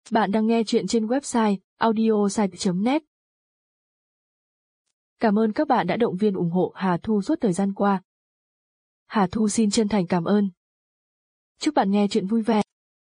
Bạn đang nghe chuyện trên website audiosite.net. Cảm ơn các bạn đã động viên ủng hộ Hà Thu suốt thời gian qua. Hà Thu xin chân thành cảm ơn. Chúc bạn nghe chuyện vui vẻ.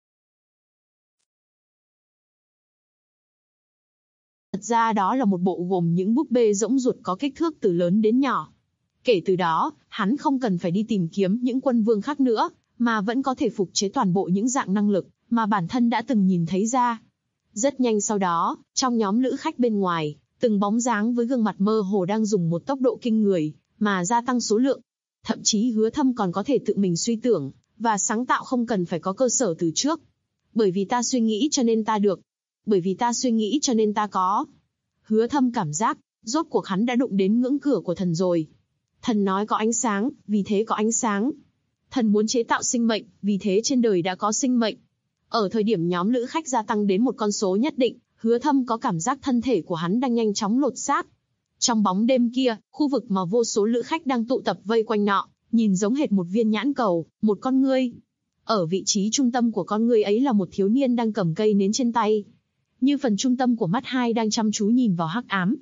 Thật ra đó là một bộ gồm những búp bê rỗng ruột có kích thước từ lớn đến nhỏ. Kể từ đó, hắn không cần phải đi tìm kiếm những quân vương khác nữa, mà vẫn có thể phục chế toàn bộ những dạng năng lực mà bản thân đã từng nhìn thấy ra. Rất nhanh sau đó, trong nhóm lữ khách bên ngoài, từng bóng dáng với gương mặt mơ hồ đang dùng một tốc độ kinh người mà gia tăng số lượng. Thậm chí Hứa Thâm còn có thể tự mình suy tưởng và sáng tạo không cần phải có cơ sở từ trước. Bởi vì ta suy nghĩ cho nên ta được. Bởi vì ta suy nghĩ cho nên ta có. Hứa Thâm cảm giác, rốt cuộc hắn đã đụng đến ngưỡng cửa của thần rồi. Thần nói có ánh sáng, vì thế có ánh sáng. Thần muốn chế tạo sinh mệnh, vì thế trên đời đã có sinh mệnh. Ở thời điểm nhóm lữ khách gia tăng đến một con số nhất định, Hứa Thâm có cảm giác thân thể của hắn đang nhanh chóng lột xác. Trong bóng đêm kia, khu vực mà vô số lữ khách đang tụ tập vây quanh nọ, nhìn giống hệt một viên nhãn cầu, một con ngươi. Ở vị trí trung tâm của con ngươi ấy là một thiếu niên đang cầm cây nến trên tay. Như phần trung tâm của mắt hai đang chăm chú nhìn vào hắc ám.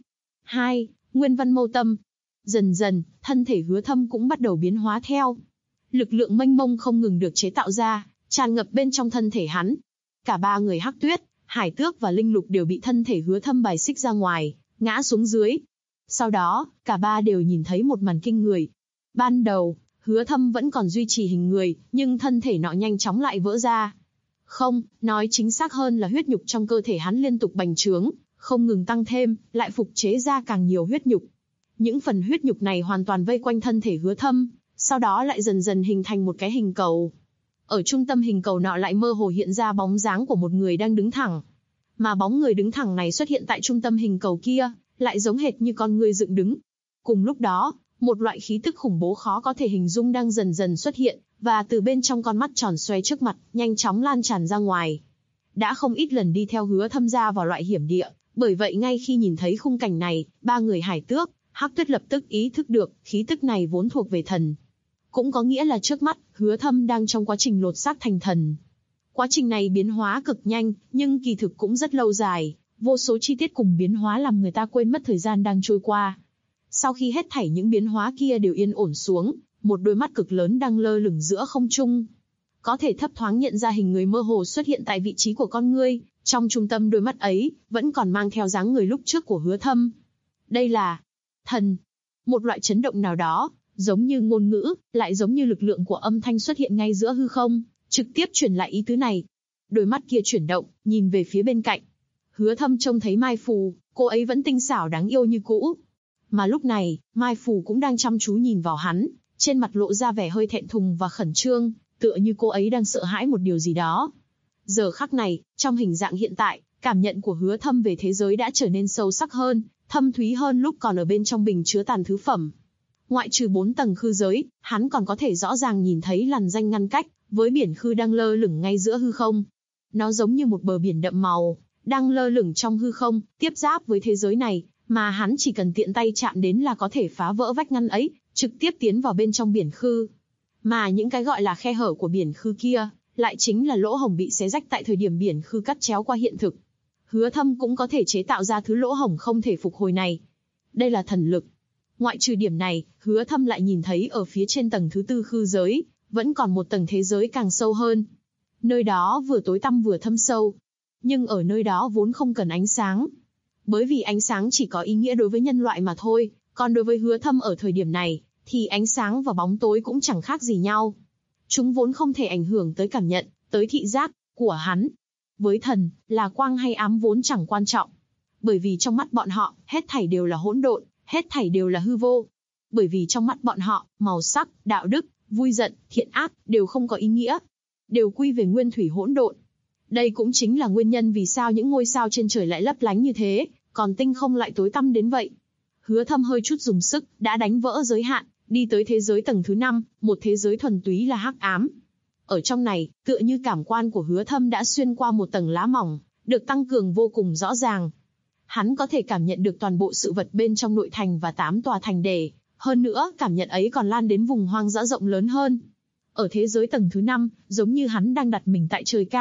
Nguyên văn mâu tâm. Dần dần, thân thể Hứa Thâm cũng bắt đầu biến hóa theo. Lực lượng mênh mông không ngừng được chế tạo ra, tràn ngập bên trong thân thể hắn. Cả ba người Hắc Tuyết, Hải Tước và Linh Lục đều bị thân thể Hứa Thâm bài xích ra ngoài, ngã xuống dưới. Sau đó, cả ba đều nhìn thấy một màn kinh người. Ban đầu, Hứa Thâm vẫn còn duy trì hình người, nhưng thân thể nọ nhanh chóng lại vỡ ra. Không, nói chính xác hơn là huyết nhục trong cơ thể hắn liên tục bành trướng, không ngừng tăng thêm, lại phục chế ra càng nhiều huyết nhục. Những phần huyết nhục này hoàn toàn vây quanh thân thể Hứa Thâm, sau đó lại dần dần hình thành một cái hình cầu. Ở trung tâm hình cầu nọ lại mơ hồ hiện ra bóng dáng của một người đang đứng thẳng. Mà bóng người đứng thẳng này xuất hiện tại trung tâm hình cầu kia, lại giống hệt như con người dựng đứng. Cùng lúc đó, một loại khí tức khủng bố khó có thể hình dung đang dần dần xuất hiện, và từ bên trong con mắt tròn xoe trước mặt, nhanh chóng lan tràn ra ngoài. Đã không ít lần đi theo Hứa Thâm ra vào loại hiểm địa, bởi vậy ngay khi nhìn thấy khung cảnh này, ba người Hải Tước, Hắc Tuyết lập tức ý thức được, khí tức này vốn thuộc về thần. Cũng có nghĩa là trước mắt, Hứa Thâm đang trong quá trình lột xác thành thần. Quá trình này biến hóa cực nhanh, nhưng kỳ thực cũng rất lâu dài, vô số chi tiết cùng biến hóa làm người ta quên mất thời gian đang trôi qua. Sau khi hết thảy những biến hóa kia đều yên ổn xuống, một đôi mắt cực lớn đang lơ lửng giữa không trung. Có thể thấp thoáng nhận ra hình người mơ hồ xuất hiện tại vị trí của con ngươi, trong trung tâm đôi mắt ấy, vẫn còn mang theo dáng người lúc trước của Hứa Thâm. Đây là thần. Một loại chấn động nào đó, giống như ngôn ngữ, lại giống như lực lượng của âm thanh xuất hiện ngay giữa hư không, trực tiếp truyền lại ý tứ này. Đôi mắt kia chuyển động, nhìn về phía bên cạnh. Hứa Thâm trông thấy Mai Phù, cô ấy vẫn tinh xảo đáng yêu như cũ. Mà lúc này, Mai Phù cũng đang chăm chú nhìn vào hắn, trên mặt lộ ra vẻ hơi thẹn thùng và khẩn trương, tựa như cô ấy đang sợ hãi một điều gì đó. Giờ khắc này, trong hình dạng hiện tại, cảm nhận của Hứa Thâm về thế giới đã trở nên sâu sắc hơn, thâm thúy hơn lúc còn ở bên trong bình chứa tàn thứ phẩm. Ngoại trừ 4 tầng khư giới, hắn còn có thể rõ ràng nhìn thấy làn ranh ngăn cách, với biển khư đang lơ lửng ngay giữa hư không. Nó giống như một bờ biển đậm màu, đang lơ lửng trong hư không, tiếp giáp với thế giới này, mà hắn chỉ cần tiện tay chạm đến là có thể phá vỡ vách ngăn ấy, trực tiếp tiến vào bên trong biển khư. Mà những cái gọi là khe hở của biển khư kia, lại chính là lỗ hổng bị xé rách tại thời điểm biển khư cắt chéo qua hiện thực. Hứa Thâm cũng có thể chế tạo ra thứ lỗ hổng không thể phục hồi này. Đây là thần lực. Ngoại trừ điểm này, Hứa Thâm lại nhìn thấy ở phía trên tầng thứ 4 khư giới, vẫn còn một tầng thế giới càng sâu hơn. Nơi đó vừa tối tăm vừa thâm sâu. Nhưng ở nơi đó vốn không cần ánh sáng. Bởi vì ánh sáng chỉ có ý nghĩa đối với nhân loại mà thôi, còn đối với Hứa Thâm ở thời điểm này, thì ánh sáng và bóng tối cũng chẳng khác gì nhau. Chúng vốn không thể ảnh hưởng tới cảm nhận, tới thị giác của hắn. Với thần, là quang hay ám vốn chẳng quan trọng. Bởi vì trong mắt bọn họ, hết thảy đều là hỗn độn, hết thảy đều là hư vô. Bởi vì trong mắt bọn họ, màu sắc, đạo đức, vui giận, thiện ác, đều không có ý nghĩa. Đều quy về nguyên thủy hỗn độn. Đây cũng chính là nguyên nhân vì sao những ngôi sao trên trời lại lấp lánh như thế, còn tinh không lại tối tăm đến vậy. Hứa Thâm hơi chút dùng sức, đã đánh vỡ giới hạn, đi tới thế giới tầng thứ 5, một thế giới thuần túy là hắc ám. Ở trong này, tựa như cảm quan của Hứa Thâm đã xuyên qua một tầng lá mỏng, được tăng cường vô cùng rõ ràng. Hắn có thể cảm nhận được toàn bộ sự vật bên trong nội thành và 8 tòa thành đề, hơn nữa cảm nhận ấy còn lan đến vùng hoang dã rộng lớn hơn. Ở thế giới tầng thứ 5, giống như hắn đang đặt mình tại trời cao,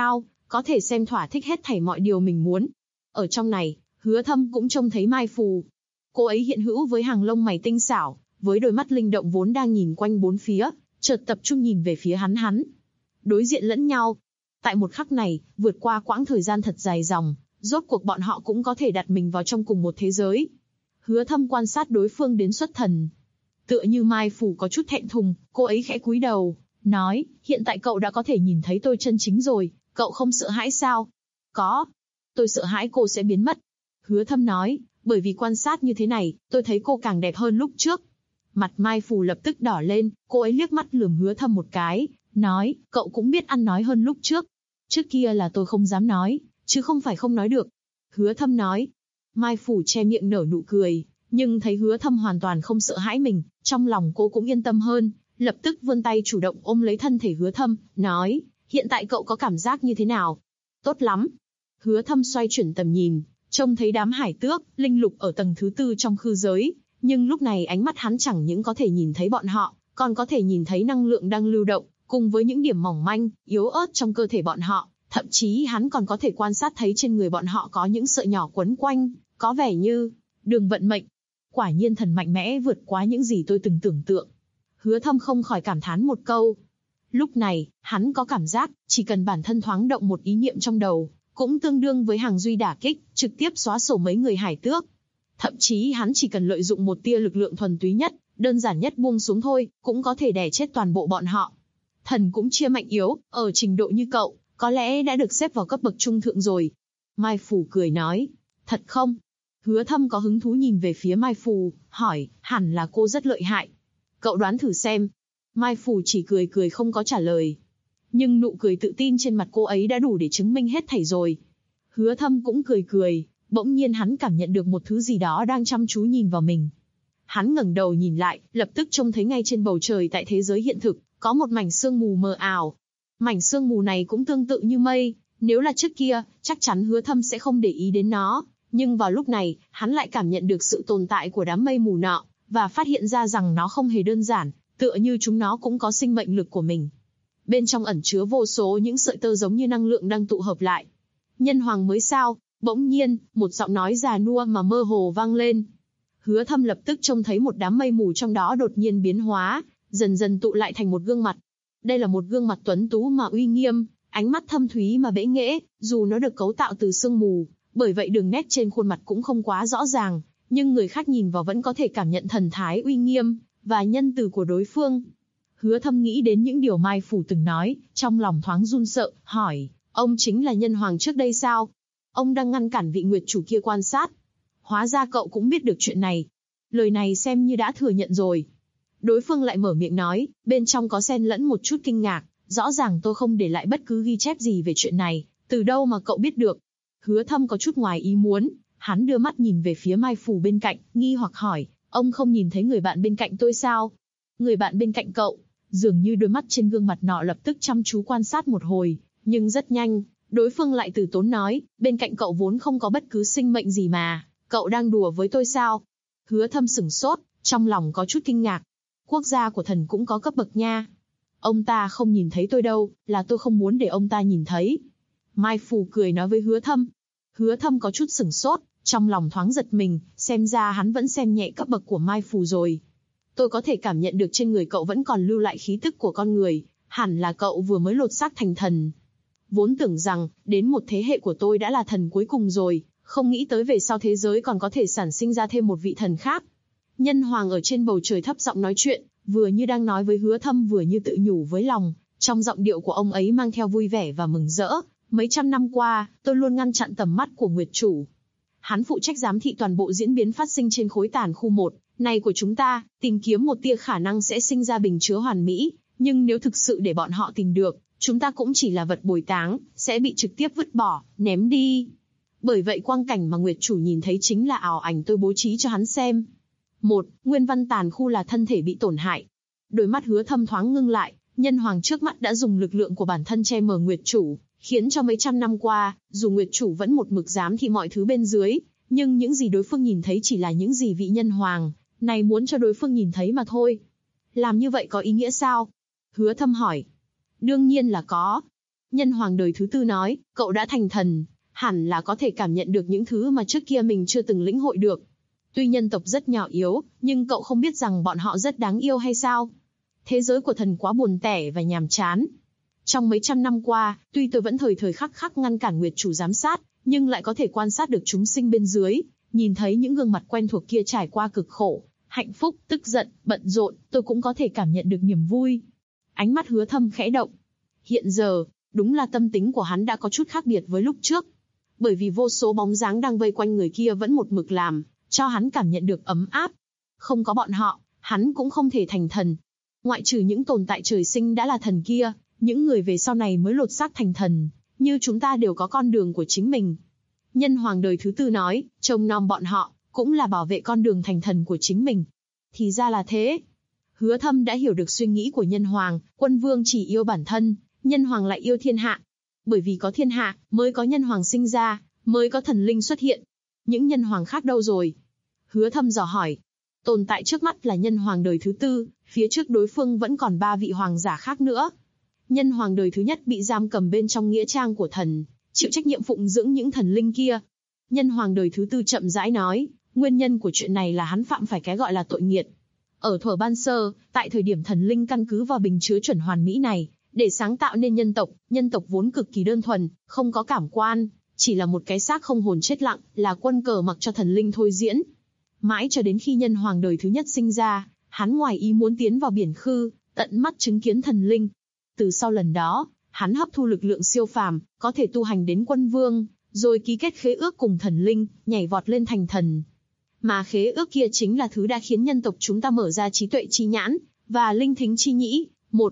có thể xem thỏa thích hết thảy mọi điều mình muốn. Ở trong này, Hứa Thâm cũng trông thấy Mai Phù. Cô ấy hiện hữu với hàng lông mày tinh xảo, với đôi mắt linh động vốn đang nhìn quanh bốn phía, chợt tập trung nhìn về phía hắn. Đối diện lẫn nhau. Tại một khắc này, vượt qua quãng thời gian thật dài dòng, rốt cuộc bọn họ cũng có thể đặt mình vào trong cùng một thế giới. Hứa Thâm quan sát đối phương đến xuất thần. Tựa như Mai Phù có chút thẹn thùng, cô ấy khẽ cúi đầu, nói, hiện tại cậu đã có thể nhìn thấy tôi chân chính rồi, cậu không sợ hãi sao? Có. Tôi sợ hãi cô sẽ biến mất. Hứa Thâm nói, bởi vì quan sát như thế này, tôi thấy cô càng đẹp hơn lúc trước. Mặt Mai Phù lập tức đỏ lên, cô ấy liếc mắt lườm Hứa Thâm một cái, nói, cậu cũng biết ăn nói hơn lúc trước. Trước kia là tôi không dám nói, chứ không phải không nói được. Hứa Thâm nói. Mai Phù che miệng nở nụ cười, nhưng thấy Hứa Thâm hoàn toàn không sợ hãi mình, trong lòng cô cũng yên tâm hơn, lập tức vươn tay chủ động ôm lấy thân thể Hứa Thâm, nói, hiện tại cậu có cảm giác như thế nào? Tốt lắm. Hứa Thâm xoay chuyển tầm nhìn, trông thấy đám hải tước, linh lục ở tầng thứ 4 trong khư giới, nhưng lúc này ánh mắt hắn chẳng những có thể nhìn thấy bọn họ, còn có thể nhìn thấy năng lượng đang lưu động, cùng với những điểm mỏng manh, yếu ớt trong cơ thể bọn họ, thậm chí hắn còn có thể quan sát thấy trên người bọn họ có những sợi nhỏ quấn quanh, có vẻ như đường vận mệnh. Quả nhiên thần mạnh mẽ vượt quá những gì tôi từng tưởng tượng. Hứa Thâm không khỏi cảm thán một câu. Lúc này, hắn có cảm giác, chỉ cần bản thân thoáng động một ý niệm trong đầu, cũng tương đương với hàng duy đả kích, trực tiếp xóa sổ mấy người hải tước. Thậm chí hắn chỉ cần lợi dụng một tia lực lượng thuần túy nhất, đơn giản nhất buông xuống thôi, cũng có thể đè chết toàn bộ bọn họ. Thần cũng chia mạnh yếu, ở trình độ như cậu, có lẽ đã được xếp vào cấp bậc trung thượng rồi. Mai Phù cười nói, thật không? Hứa Thâm có hứng thú nhìn về phía Mai Phù, hỏi, hẳn là cô rất lợi hại. Cậu đoán thử xem. Mai Phù chỉ cười cười không có trả lời. Nhưng nụ cười tự tin trên mặt cô ấy đã đủ để chứng minh hết thảy rồi. Hứa Thâm cũng cười cười, bỗng nhiên hắn cảm nhận được một thứ gì đó đang chăm chú nhìn vào mình. Hắn ngẩng đầu nhìn lại, lập tức trông thấy ngay trên bầu trời tại thế giới hiện thực, có một mảnh sương mù mờ ảo. Mảnh sương mù này cũng tương tự như mây, nếu là trước kia, chắc chắn Hứa Thâm sẽ không để ý đến nó. Nhưng vào lúc này, hắn lại cảm nhận được sự tồn tại của đám mây mù nọ, và phát hiện ra rằng nó không hề đơn giản, tựa như chúng nó cũng có sinh mệnh lực của mình. Bên trong ẩn chứa vô số những sợi tơ giống như năng lượng đang tụ hợp lại. Nhân hoàng mới sao? Bỗng nhiên, một giọng nói già nua mà mơ hồ vang lên. Hứa Thâm lập tức trông thấy một đám mây mù trong đó đột nhiên biến hóa, dần dần tụ lại thành một gương mặt. Đây là một gương mặt tuấn tú mà uy nghiêm, ánh mắt thâm thúy mà bẽ nghễ, dù nó được cấu tạo từ sương mù, bởi vậy đường nét trên khuôn mặt cũng không quá rõ ràng, nhưng người khác nhìn vào vẫn có thể cảm nhận thần thái uy nghiêm và nhân từ của đối phương. Hứa Thâm nghĩ đến những điều Mai Phù từng nói, trong lòng thoáng run sợ, hỏi, ông chính là nhân hoàng trước đây sao? Ông đang ngăn cản vị nguyệt chủ kia quan sát. Hóa ra cậu cũng biết được chuyện này. Lời này xem như đã thừa nhận rồi. Đối phương lại mở miệng nói, bên trong có xen lẫn một chút kinh ngạc, rõ ràng tôi không để lại bất cứ ghi chép gì về chuyện này, từ đâu mà cậu biết được? Hứa Thâm có chút ngoài ý muốn, hắn đưa mắt nhìn về phía Mai Phù bên cạnh, nghi hoặc hỏi, ông không nhìn thấy người bạn bên cạnh tôi sao? Người bạn bên cạnh cậu? Dường như đôi mắt trên gương mặt nọ lập tức chăm chú quan sát một hồi, nhưng rất nhanh, đối phương lại từ tốn nói, bên cạnh cậu vốn không có bất cứ sinh mệnh gì mà, cậu đang đùa với tôi sao? Hứa Thâm sửng sốt, trong lòng có chút kinh ngạc. Quốc gia của thần cũng có cấp bậc nha. Ông ta không nhìn thấy tôi đâu, là tôi không muốn để ông ta nhìn thấy. Mai Phù cười nói với Hứa Thâm. Hứa Thâm có chút sửng sốt, trong lòng thoáng giật mình, xem ra hắn vẫn xem nhẹ cấp bậc của Mai Phù rồi. Tôi có thể cảm nhận được trên người cậu vẫn còn lưu lại khí tức của con người, hẳn là cậu vừa mới lột xác thành thần. Vốn tưởng rằng, đến một thế hệ của tôi đã là thần cuối cùng rồi, không nghĩ tới về sau thế giới còn có thể sản sinh ra thêm một vị thần khác. Nhân hoàng ở trên bầu trời thấp giọng nói chuyện, vừa như đang nói với Hứa Thâm vừa như tự nhủ với lòng, trong giọng điệu của ông ấy mang theo vui vẻ và mừng rỡ. Mấy trăm năm qua, tôi luôn ngăn chặn tầm mắt của Nguyệt Chủ. Hắn phụ trách giám thị toàn bộ diễn biến phát sinh trên khối tàn khu 1 này của chúng ta, tìm kiếm một tia khả năng sẽ sinh ra bình chứa hoàn mỹ, nhưng nếu thực sự để bọn họ tìm được, chúng ta cũng chỉ là vật bồi táng, sẽ bị trực tiếp vứt bỏ, ném đi. Bởi vậy quang cảnh mà Nguyệt Chủ nhìn thấy chính là ảo ảnh tôi bố trí cho hắn xem. Nguyên văn tàn khu là thân thể bị tổn hại. Đôi mắt Hứa Thâm thoáng ngưng lại, nhân hoàng trước mắt đã dùng lực lượng của bản thân che mờ Nguyệt Chủ, khiến cho mấy trăm năm qua, dù Nguyệt Chủ vẫn một mực giám thị mọi thứ bên dưới, nhưng những gì đối phương nhìn thấy chỉ là những gì vị nhân hoàng này muốn cho đối phương nhìn thấy mà thôi. Làm như vậy có ý nghĩa sao? Hứa Thâm hỏi. Đương nhiên là có. Nhân hoàng đời thứ tư nói, cậu đã thành thần, hẳn là có thể cảm nhận được những thứ mà trước kia mình chưa từng lĩnh hội được. Tuy nhân tộc rất nhỏ yếu, nhưng cậu không biết rằng bọn họ rất đáng yêu hay sao? Thế giới của thần quá buồn tẻ và nhàm chán. Trong mấy trăm năm qua, tuy tôi vẫn thời thời khắc khắc ngăn cản Nguyệt Chủ giám sát, nhưng lại có thể quan sát được chúng sinh bên dưới, nhìn thấy những gương mặt quen thuộc kia trải qua cực khổ, hạnh phúc, tức giận, bận rộn, tôi cũng có thể cảm nhận được niềm vui. Ánh mắt Hứa Thâm khẽ động. Hiện giờ, đúng là tâm tính của hắn đã có chút khác biệt với lúc trước. Bởi vì vô số bóng dáng đang vây quanh người kia vẫn một mực làm cho hắn cảm nhận được ấm áp. Không có bọn họ, hắn cũng không thể thành thần. Ngoại trừ những tồn tại trời sinh đã là thần kia, những người về sau này mới lột xác thành thần, như chúng ta đều có con đường của chính mình. Nhân hoàng đời thứ tư nói, trông nom bọn họ, cũng là bảo vệ con đường thành thần của chính mình. Thì ra là thế. Hứa Thâm đã hiểu được suy nghĩ của nhân hoàng, quân vương chỉ yêu bản thân, nhân hoàng lại yêu thiên hạ. Bởi vì có thiên hạ, mới có nhân hoàng sinh ra, mới có thần linh xuất hiện. Những nhân hoàng khác đâu rồi? Hứa Thâm dò hỏi. Tồn tại trước mắt là nhân hoàng đời thứ tư, phía trước đối phương vẫn còn 3 vị hoàng giả khác nữa. Nhân hoàng đời thứ nhất bị giam cầm bên trong nghĩa trang của thần, chịu trách nhiệm phụng dưỡng những thần linh kia. Nhân hoàng đời thứ tư chậm rãi nói, nguyên nhân của chuyện này là hắn phạm phải cái gọi là tội nghiệt. Ở thuở ban sơ, tại thời điểm thần linh căn cứ vào bình chứa chuẩn hoàn mỹ này, để sáng tạo nên nhân tộc vốn cực kỳ đơn thuần, không có cảm quan, chỉ là một cái xác không hồn chết lặng, là quân cờ mặc cho thần linh thôi diễn. Mãi cho đến khi nhân hoàng đời thứ nhất sinh ra, hắn ngoài ý muốn tiến vào biển khư, tận mắt chứng kiến thần linh. Từ sau lần đó, hắn hấp thu lực lượng siêu phàm, có thể tu hành đến quân vương, rồi ký kết khế ước cùng thần linh, nhảy vọt lên thành thần. Mà khế ước kia chính là thứ đã khiến nhân tộc chúng ta mở ra trí tuệ chi nhãn, và linh thính chi nhĩ.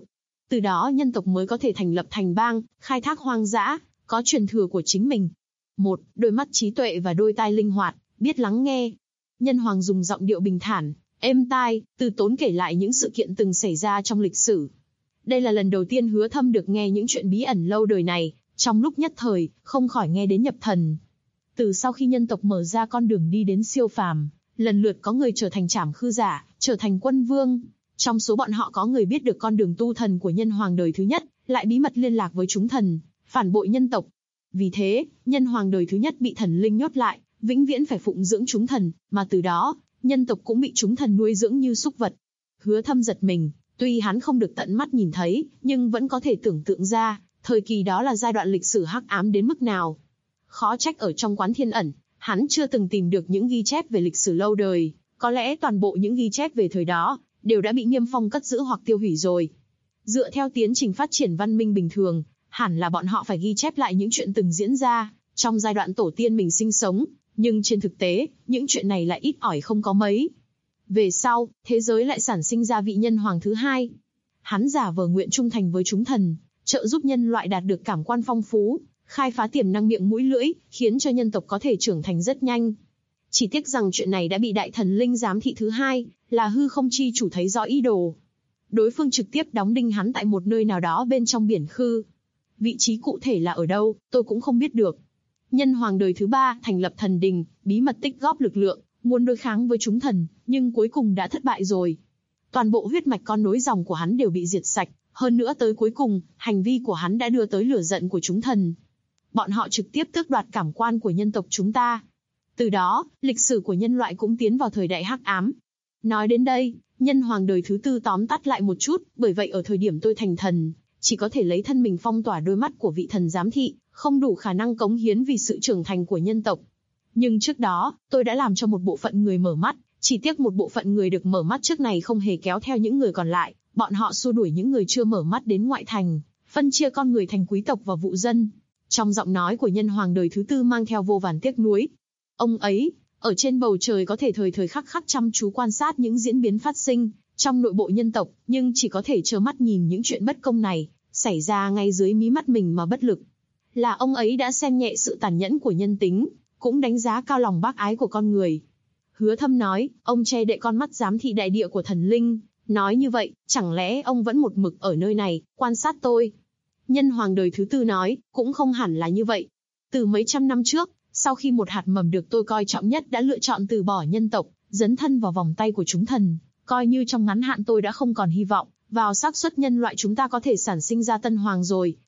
Từ đó nhân tộc mới có thể thành lập thành bang, khai thác hoang dã, có truyền thừa của chính mình. Đôi mắt trí tuệ và đôi tai linh hoạt, biết lắng nghe. Nhân hoàng dùng giọng điệu bình thản, êm tai, từ tốn kể lại những sự kiện từng xảy ra trong lịch sử. Đây là lần đầu tiên Hứa Thâm được nghe những chuyện bí ẩn lâu đời này, trong lúc nhất thời, không khỏi nghe đến nhập thần. Từ sau khi nhân tộc mở ra con đường đi đến siêu phàm, lần lượt có người trở thành trảm khư giả, trở thành quân vương. Trong số bọn họ có người biết được con đường tu thần của nhân hoàng đời thứ nhất, lại bí mật liên lạc với chúng thần, phản bội nhân tộc. Vì thế, nhân hoàng đời thứ nhất bị thần linh nhốt lại, vĩnh viễn phải phụng dưỡng chúng thần, mà từ đó, nhân tộc cũng bị chúng thần nuôi dưỡng như súc vật. Hứa Thâm giật mình, tuy hắn không được tận mắt nhìn thấy, nhưng vẫn có thể tưởng tượng ra, thời kỳ đó là giai đoạn lịch sử hắc ám đến mức nào. Khó trách ở trong quán thiên ẩn, hắn chưa từng tìm được những ghi chép về lịch sử lâu đời, có lẽ toàn bộ những ghi chép về thời đó, đều đã bị Niêm Phong cất giữ hoặc tiêu hủy rồi. Dựa theo tiến trình phát triển văn minh bình thường, hẳn là bọn họ phải ghi chép lại những chuyện từng diễn ra, trong giai đoạn tổ tiên mình sinh sống, nhưng trên thực tế, những chuyện này lại ít ỏi không có mấy. Về sau, thế giới lại sản sinh ra vị nhân hoàng thứ hai. Hắn giả vờ nguyện trung thành với chúng thần, trợ giúp nhân loại đạt được cảm quan phong phú, khai phá tiềm năng miệng mũi lưỡi, khiến cho nhân tộc có thể trưởng thành rất nhanh. Chỉ tiếc rằng chuyện này đã bị đại thần linh giám thị thứ hai, là hư không chi chủ thấy rõ ý đồ. Đối phương trực tiếp đóng đinh hắn tại một nơi nào đó bên trong biển khư. Vị trí cụ thể là ở đâu, tôi cũng không biết được. Nhân hoàng đời thứ ba thành lập thần đình, bí mật tích góp lực lượng, muốn đối kháng với chúng thần, nhưng cuối cùng đã thất bại rồi. Toàn bộ huyết mạch con nối dòng của hắn đều bị diệt sạch, hơn nữa tới cuối cùng, hành vi của hắn đã đưa tới lửa giận của chúng thần. Bọn họ trực tiếp tước đoạt cảm quan của nhân tộc chúng ta. Từ đó, lịch sử của nhân loại cũng tiến vào thời đại hắc ám. Nói đến đây, nhân hoàng đời thứ tư tóm tắt lại một chút, bởi vậy ở thời điểm tôi thành thần, chỉ có thể lấy thân mình phong tỏa đôi mắt của vị thần giám thị, không đủ khả năng cống hiến vì sự trưởng thành của nhân tộc. Nhưng trước đó, tôi đã làm cho một bộ phận người mở mắt, chỉ tiếc một bộ phận người được mở mắt trước này không hề kéo theo những người còn lại, bọn họ xua đuổi những người chưa mở mắt đến ngoại thành, phân chia con người thành quý tộc và vụ dân. Trong giọng nói của nhân hoàng đời thứ tư mang theo vô vàn tiếc nuối. Ông ấy, ở trên bầu trời có thể thời thời khắc khắc chăm chú quan sát những diễn biến phát sinh trong nội bộ nhân tộc, nhưng chỉ có thể trơ mắt nhìn những chuyện bất công này xảy ra ngay dưới mí mắt mình mà bất lực. Là ông ấy đã xem nhẹ sự tàn nhẫn của nhân tính, cũng đánh giá cao lòng bác ái của con người. Hứa Thâm nói, ông che đậy con mắt giám thị đại địa của thần linh, nói như vậy, chẳng lẽ ông vẫn một mực ở nơi này, quan sát tôi? Nhân hoàng đời thứ tư nói, cũng không hẳn là như vậy. Từ mấy trăm năm trước, sau khi một hạt mầm được tôi coi trọng nhất đã lựa chọn từ bỏ nhân tộc, dấn thân vào vòng tay của chúng thần, coi như trong ngắn hạn tôi đã không còn hy vọng vào xác suất nhân loại chúng ta có thể sản sinh ra tân hoàng rồi,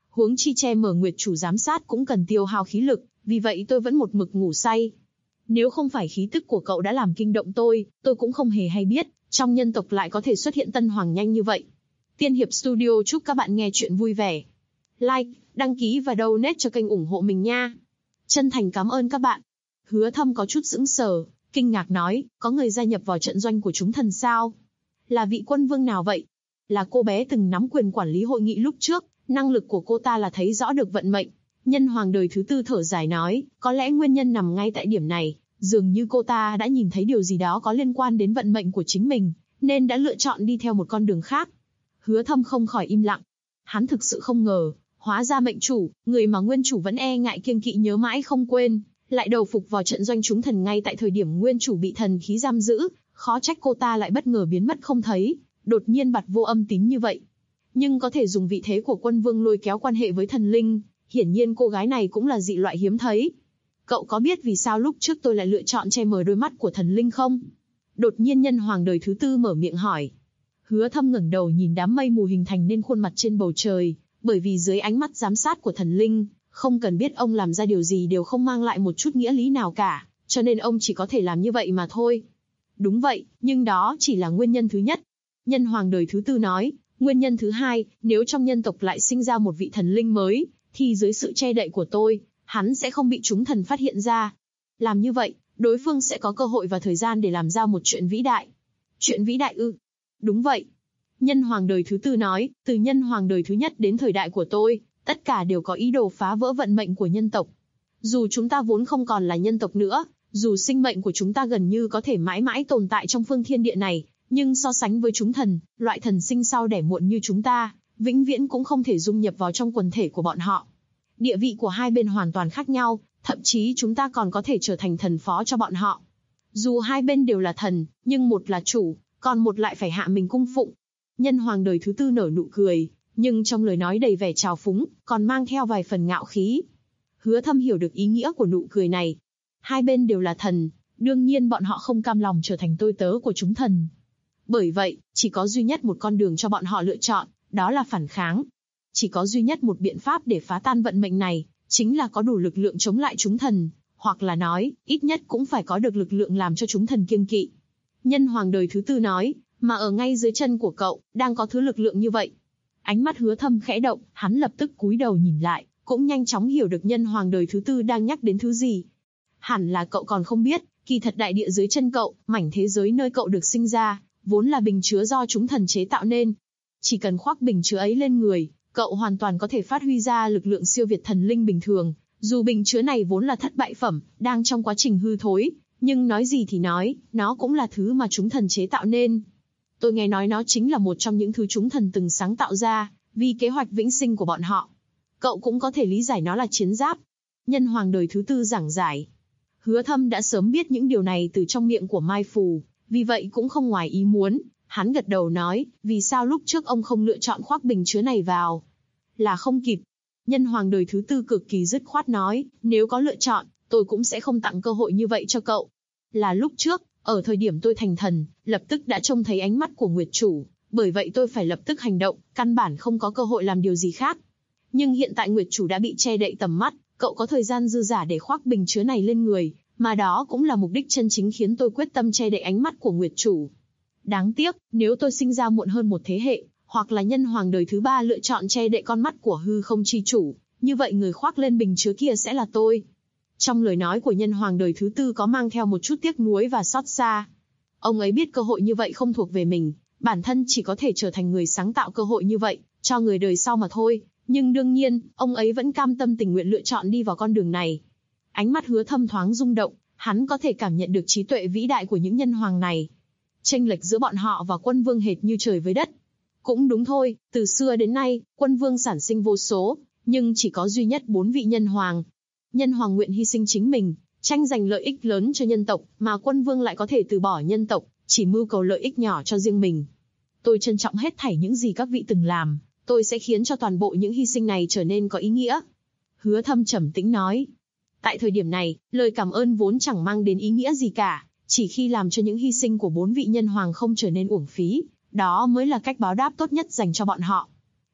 Huống chi che mở Nguyệt chủ giám sát cũng cần tiêu hao khí lực, vì vậy tôi vẫn một mực ngủ say. Nếu không phải khí tức của cậu đã làm kinh động tôi cũng không hề hay biết, trong nhân tộc lại có thể xuất hiện tân hoàng nhanh như vậy. Tiên Hiệp Studio chúc các bạn nghe chuyện vui vẻ. Like, đăng ký và donate cho kênh ủng hộ mình nha. Chân thành cảm ơn các bạn. Hứa Thâm có chút sững sờ, kinh ngạc nói, có người gia nhập vào trận doanh của chúng thần sao? Là vị quân vương nào vậy? Là cô bé từng nắm quyền quản lý hội nghị lúc trước, năng lực của cô ta là thấy rõ được vận mệnh. Nhân hoàng đời thứ tư thở dài nói, có lẽ nguyên nhân nằm ngay tại điểm này, dường như cô ta đã nhìn thấy điều gì đó có liên quan đến vận mệnh của chính mình, nên đã lựa chọn đi theo một con đường khác. Hứa Thâm không khỏi im lặng. Hắn thực sự không ngờ, hóa ra mệnh chủ, người mà nguyên chủ vẫn e ngại kiêng kỵ nhớ mãi không quên, lại đầu phục vào trận doanh chúng thần ngay tại thời điểm nguyên chủ bị thần khí giam giữ, khó trách cô ta lại bất ngờ biến mất không thấy, đột nhiên bặt vô âm tín như vậy. Nhưng có thể dùng vị thế của quân vương lôi kéo quan hệ với thần linh, hiển nhiên cô gái này cũng là dị loại hiếm thấy. Cậu có biết vì sao lúc trước tôi lại lựa chọn che mờ đôi mắt của thần linh không? Đột nhiên nhân hoàng đời thứ tư mở miệng hỏi. Hứa Thâm ngẩng đầu nhìn đám mây mù hình thành nên khuôn mặt trên bầu trời, bởi vì dưới ánh mắt giám sát của thần linh, không cần biết ông làm ra điều gì đều không mang lại một chút nghĩa lý nào cả, cho nên ông chỉ có thể làm như vậy mà thôi. Đúng vậy, nhưng đó chỉ là nguyên nhân thứ nhất. Nhân hoàng đời thứ tư nói, nguyên nhân thứ hai, nếu trong nhân tộc lại sinh ra một vị thần linh mới, thì dưới sự che đậy của tôi, hắn sẽ không bị chúng thần phát hiện ra. Làm như vậy, đối phương sẽ có cơ hội và thời gian để làm ra một chuyện vĩ đại. Chuyện vĩ đại ư? Đúng vậy. Nhân hoàng đời thứ tư nói, từ nhân hoàng đời thứ nhất đến thời đại của tôi, tất cả đều có ý đồ phá vỡ vận mệnh của nhân tộc. Dù chúng ta vốn không còn là nhân tộc nữa, dù sinh mệnh của chúng ta gần như có thể mãi mãi tồn tại trong phương thiên địa này, nhưng so sánh với chúng thần, loại thần sinh sau đẻ muộn như chúng ta, vĩnh viễn cũng không thể dung nhập vào trong quần thể của bọn họ. Địa vị của hai bên hoàn toàn khác nhau, thậm chí chúng ta còn có thể trở thành thần phó cho bọn họ. Dù hai bên đều là thần, nhưng một là chủ, còn một lại phải hạ mình cung phụng. Nhân hoàng đời thứ tư nở nụ cười, nhưng trong lời nói đầy vẻ trào phúng, còn mang theo vài phần ngạo khí. Hứa Thâm hiểu được ý nghĩa của nụ cười này. Hai bên đều là thần, đương nhiên bọn họ không cam lòng trở thành tôi tớ của chúng thần. Bởi vậy, chỉ có duy nhất một con đường cho bọn họ lựa chọn, đó là phản kháng. Chỉ có duy nhất một biện pháp để phá tan vận mệnh này, chính là có đủ lực lượng chống lại chúng thần, hoặc là nói, ít nhất cũng phải có được lực lượng làm cho chúng thần kiêng kỵ. Nhân hoàng đời thứ tư nói, mà ở ngay dưới chân của cậu, đang có thứ lực lượng như vậy. Ánh mắt Hứa Thâm khẽ động, hắn lập tức cúi đầu nhìn lại, cũng nhanh chóng hiểu được nhân hoàng đời thứ tư đang nhắc đến thứ gì. Hẳn là cậu còn không biết, kỳ thật đại địa dưới chân cậu, mảnh thế giới nơi cậu được sinh ra, vốn là bình chứa do chúng thần chế tạo nên. Chỉ cần khoác bình chứa ấy lên người, cậu hoàn toàn có thể phát huy ra lực lượng siêu việt thần linh bình thường. Dù bình chứa này vốn là thất bại phẩm, đang trong quá trình hư thối, nhưng nói gì thì nói, nó cũng là thứ mà chúng thần chế tạo nên. Tôi nghe nói nó chính là một trong những thứ chúng thần từng sáng tạo ra, vì kế hoạch vĩnh sinh của bọn họ. Cậu cũng có thể lý giải nó là chiến giáp. Nhân hoàng đời thứ tư giảng giải. Hứa Thâm đã sớm biết những điều này từ trong miệng của Mai Phù, vì vậy cũng không ngoài ý muốn. Hắn gật đầu nói, vì sao lúc trước ông không lựa chọn khoác bình chứa này vào? Là không kịp. Nhân hoàng đời thứ tư cực kỳ dứt khoát nói, nếu có lựa chọn, tôi cũng sẽ không tặng cơ hội như vậy cho cậu. Là lúc trước, ở thời điểm tôi thành thần, lập tức đã trông thấy ánh mắt của Nguyệt chủ, bởi vậy tôi phải lập tức hành động, căn bản không có cơ hội làm điều gì khác. Nhưng hiện tại Nguyệt chủ đã bị che đậy tầm mắt, cậu có thời gian dư dả để khoác bình chứa này lên người, mà đó cũng là mục đích chân chính khiến tôi quyết tâm che đậy ánh mắt của Nguyệt chủ. Đáng tiếc, nếu tôi sinh ra muộn hơn một thế hệ, hoặc là nhân hoàng đời thứ ba lựa chọn che đậy con mắt của hư không chi chủ, như vậy người khoác lên bình chứa kia sẽ là tôi. Trong lời nói của nhân hoàng đời thứ tư có mang theo một chút tiếc nuối và xót xa. Ông ấy biết cơ hội như vậy không thuộc về mình, bản thân chỉ có thể trở thành người sáng tạo cơ hội như vậy, cho người đời sau mà thôi. Nhưng đương nhiên, ông ấy vẫn cam tâm tình nguyện lựa chọn đi vào con đường này. Ánh mắt Hứa Thâm thoáng rung động, hắn có thể cảm nhận được trí tuệ vĩ đại của những nhân hoàng này. Chênh lệch giữa bọn họ và quân vương hệt như trời với đất. Cũng đúng thôi, từ xưa đến nay, quân vương sản sinh vô số, nhưng chỉ có duy nhất 4 vị nhân hoàng. Nhân hoàng nguyện hy sinh chính mình, tranh giành lợi ích lớn cho nhân tộc, mà quân vương lại có thể từ bỏ nhân tộc, chỉ mưu cầu lợi ích nhỏ cho riêng mình. Tôi trân trọng hết thảy những gì các vị từng làm, tôi sẽ khiến cho toàn bộ những hy sinh này trở nên có ý nghĩa. Hứa Thâm trầm tĩnh nói. Tại thời điểm này, lời cảm ơn vốn chẳng mang đến ý nghĩa gì cả, chỉ khi làm cho những hy sinh của 4 vị nhân hoàng không trở nên uổng phí, đó mới là cách báo đáp tốt nhất dành cho bọn họ.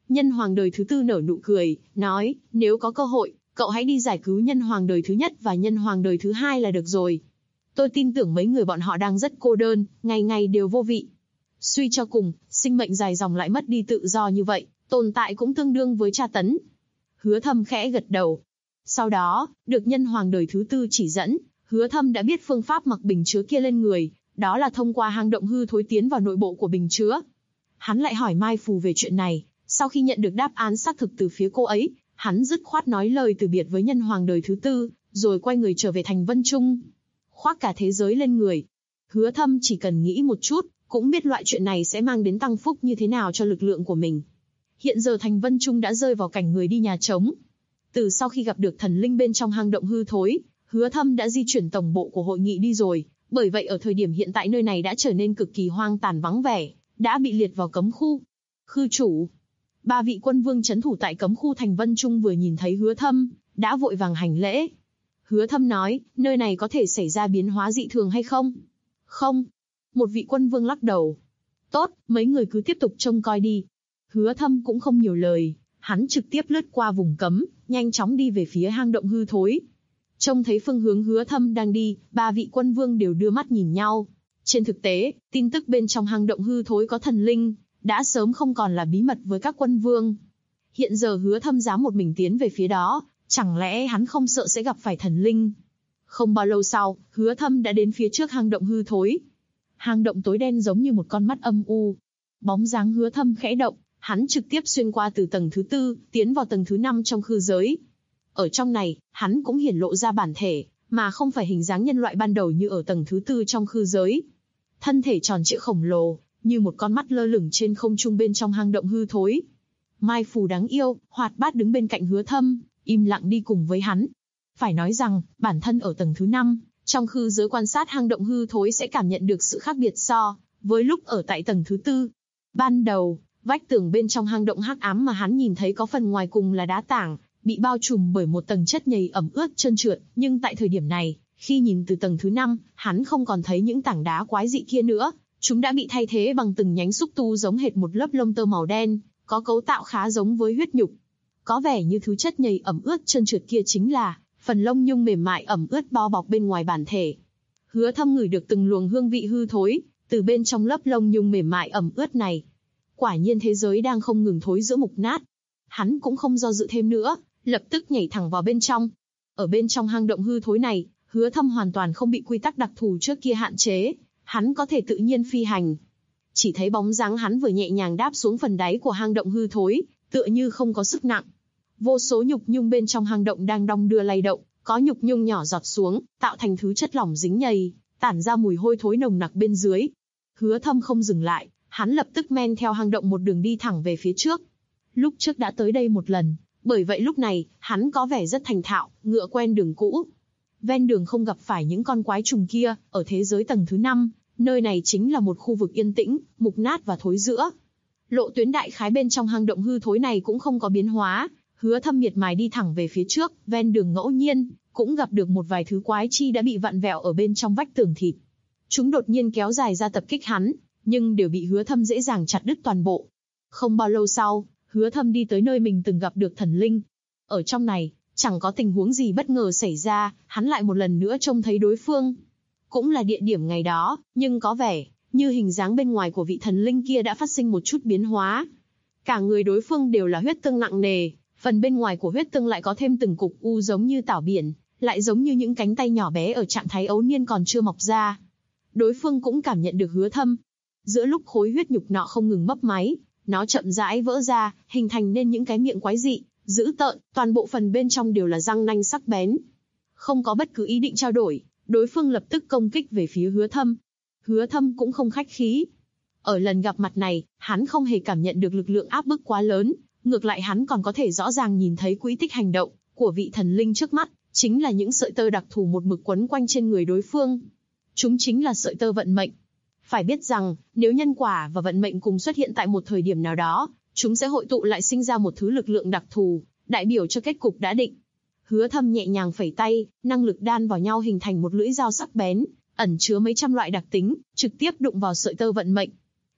Nhân hoàng đời thứ tư nở nụ cười, nói, nếu có cơ hội, cậu hãy đi giải cứu nhân hoàng đời thứ nhất và nhân hoàng đời thứ hai là được rồi. Tôi tin tưởng mấy người bọn họ đang rất cô đơn, ngày ngày đều vô vị. Suy cho cùng, sinh mệnh dài dòng lại mất đi tự do như vậy, tồn tại cũng tương đương với tra tấn. Hứa Thâm khẽ gật đầu. Sau đó, được nhân hoàng đời thứ tư chỉ dẫn, Hứa Thâm đã biết phương pháp mặc bình chứa kia lên người, đó là thông qua hang động hư thối tiến vào nội bộ của bình chứa. Hắn lại hỏi Mai Phù về chuyện này, sau khi nhận được đáp án xác thực từ phía cô ấy, hắn dứt khoát nói lời từ biệt với nhân hoàng đời thứ tư, rồi quay người trở về thành Vân Trung. Khoác cả thế giới lên người. Hứa Thâm chỉ cần nghĩ một chút, cũng biết loại chuyện này sẽ mang đến tăng phúc như thế nào cho lực lượng của mình. Hiện giờ thành Vân Trung đã rơi vào cảnh người đi nhà trống. Từ sau khi gặp được thần linh bên trong hang động hư thối, Hứa Thâm đã di chuyển tổng bộ của hội nghị đi rồi, bởi vậy ở thời điểm hiện tại nơi này đã trở nên cực kỳ hoang tàn vắng vẻ, đã bị liệt vào cấm khu. Khư chủ, 3 vị quân vương trấn thủ tại cấm khu thành Vân Trung vừa nhìn thấy Hứa Thâm, đã vội vàng hành lễ. Hứa Thâm nói, nơi này có thể xảy ra biến hóa dị thường hay không? Không. Một vị quân vương lắc đầu. Tốt, mấy người cứ tiếp tục trông coi đi. Hứa Thâm cũng không nhiều lời, hắn trực tiếp lướt qua vùng cấm, nhanh chóng đi về phía hang động hư thối. Trông thấy phương hướng Hứa Thâm đang đi, 3 vị quân vương đều đưa mắt nhìn nhau. Trên thực tế, tin tức bên trong hang động hư thối có thần linh, đã sớm không còn là bí mật với các quân vương. Hiện giờ Hứa Thâm dám một mình tiến về phía đó, chẳng lẽ hắn không sợ sẽ gặp phải thần linh? Không bao lâu sau, Hứa Thâm đã đến phía trước hang động hư thối. Hang động tối đen giống như một con mắt âm u. Bóng dáng Hứa Thâm khẽ động, hắn trực tiếp xuyên qua từ tầng thứ 4, tiến vào tầng thứ 5 trong khư giới. Ở trong này, hắn cũng hiển lộ ra bản thể, mà không phải hình dáng nhân loại ban đầu như ở tầng thứ 4 trong khư giới. Thân thể tròn trịa khổng lồ, như một con mắt lơ lửng trên không trung bên trong hang động hư thối. Mai Phù đáng yêu, hoạt bát đứng bên cạnh Hứa Thâm, im lặng đi cùng với hắn. Phải nói rằng, bản thân ở tầng thứ 5, trong khư giới quan sát hang động hư thối sẽ cảm nhận được sự khác biệt so với lúc ở tại tầng thứ 4. Ban đầu, vách tường bên trong hang động hắc ám mà hắn nhìn thấy có phần ngoài cùng là đá tảng, bị bao trùm bởi một tầng chất nhầy ẩm ướt trơn trượt, nhưng tại thời điểm này, khi nhìn từ tầng thứ 5, hắn không còn thấy những tảng đá quái dị kia nữa, chúng đã bị thay thế bằng từng nhánh xúc tu giống hệt một lớp lông tơ màu đen, có cấu tạo khá giống với huyết nhục. Có vẻ như thứ chất nhầy ẩm ướt trơn trượt kia chính là phần lông nhung mềm mại ẩm ướt bao bọc bên ngoài bản thể. Hứa Thâm ngửi được từng luồng hương vị hư thối từ bên trong lớp lông nhung mềm mại ẩm ướt này. Quả nhiên thế giới đang không ngừng thối rữa mục nát. Hắn cũng không do dự thêm nữa, lập tức nhảy thẳng vào bên trong. Ở bên trong hang động hư thối này, Hứa Thâm hoàn toàn không bị quy tắc đặc thù trước kia hạn chế, hắn có thể tự nhiên phi hành. Chỉ thấy bóng dáng hắn vừa nhẹ nhàng đáp xuống phần đáy của hang động hư thối, tựa như không có sức nặng. Vô số nhục nhung bên trong hang động đang đong đưa lay động, có nhục nhung nhỏ giọt xuống, tạo thành thứ chất lỏng dính nhầy, tản ra mùi hôi thối nồng nặc bên dưới. Hứa Thâm không dừng lại, hắn lập tức men theo hang động một đường đi thẳng về phía trước. Lúc trước đã tới đây một lần, bởi vậy lúc này, hắn có vẻ rất thành thạo, ngựa quen đường cũ. Ven đường không gặp phải những con quái trùng kia, ở thế giới tầng thứ 5, nơi này chính là một khu vực yên tĩnh, mục nát và thối rữa. Lộ tuyến đại khái bên trong hang động hư thối này cũng không có biến hóa, Hứa Thâm miệt mài đi thẳng về phía trước, ven đường ngẫu nhiên, cũng gặp được một vài thứ quái chi đã bị vặn vẹo ở bên trong vách tường thịt. Chúng đột nhiên kéo dài ra tập kích hắn, nhưng đều bị Hứa Thâm dễ dàng chặt đứt toàn bộ. Không bao lâu sau, Hứa Thâm đi tới nơi mình từng gặp được thần linh. Ở trong này, chẳng có tình huống gì bất ngờ xảy ra, hắn lại một lần nữa trông thấy đối phương. Cũng là địa điểm ngày đó, nhưng có vẻ như hình dáng bên ngoài của vị thần linh kia đã phát sinh một chút biến hóa. Cả người đối phương đều là huyết tương nặng nề, phần bên ngoài của huyết tương lại có thêm từng cục u giống như tảo biển, lại giống như những cánh tay nhỏ bé ở trạng thái ấu niên còn chưa mọc ra. Đối phương cũng cảm nhận được Hứa Thâm. Giữa lúc khối huyết nhục nọ không ngừng mấp máy, nó chậm rãi vỡ ra, hình thành nên những cái miệng quái dị, dữ tợn, toàn bộ phần bên trong đều là răng nanh sắc bén. Không có bất cứ ý định trao đổi, đối phương lập tức công kích về phía Hứa Thâm. Hứa Thâm cũng không khách khí. Ở lần gặp mặt này, hắn không hề cảm nhận được lực lượng áp bức quá lớn, ngược lại hắn còn có thể rõ ràng nhìn thấy quỹ tích hành động của vị thần linh trước mắt, chính là những sợi tơ đặc thù một mực quấn quanh trên người đối phương. Chúng chính là sợi tơ vận mệnh. Phải biết rằng, nếu nhân quả và vận mệnh cùng xuất hiện tại một thời điểm nào đó, chúng sẽ hội tụ lại sinh ra một thứ lực lượng đặc thù, đại biểu cho kết cục đã định. Hứa Thâm nhẹ nhàng phẩy tay, năng lực đan vào nhau hình thành một lưỡi dao sắc bén, ẩn chứa mấy trăm loại đặc tính, trực tiếp đụng vào sợi tơ vận mệnh.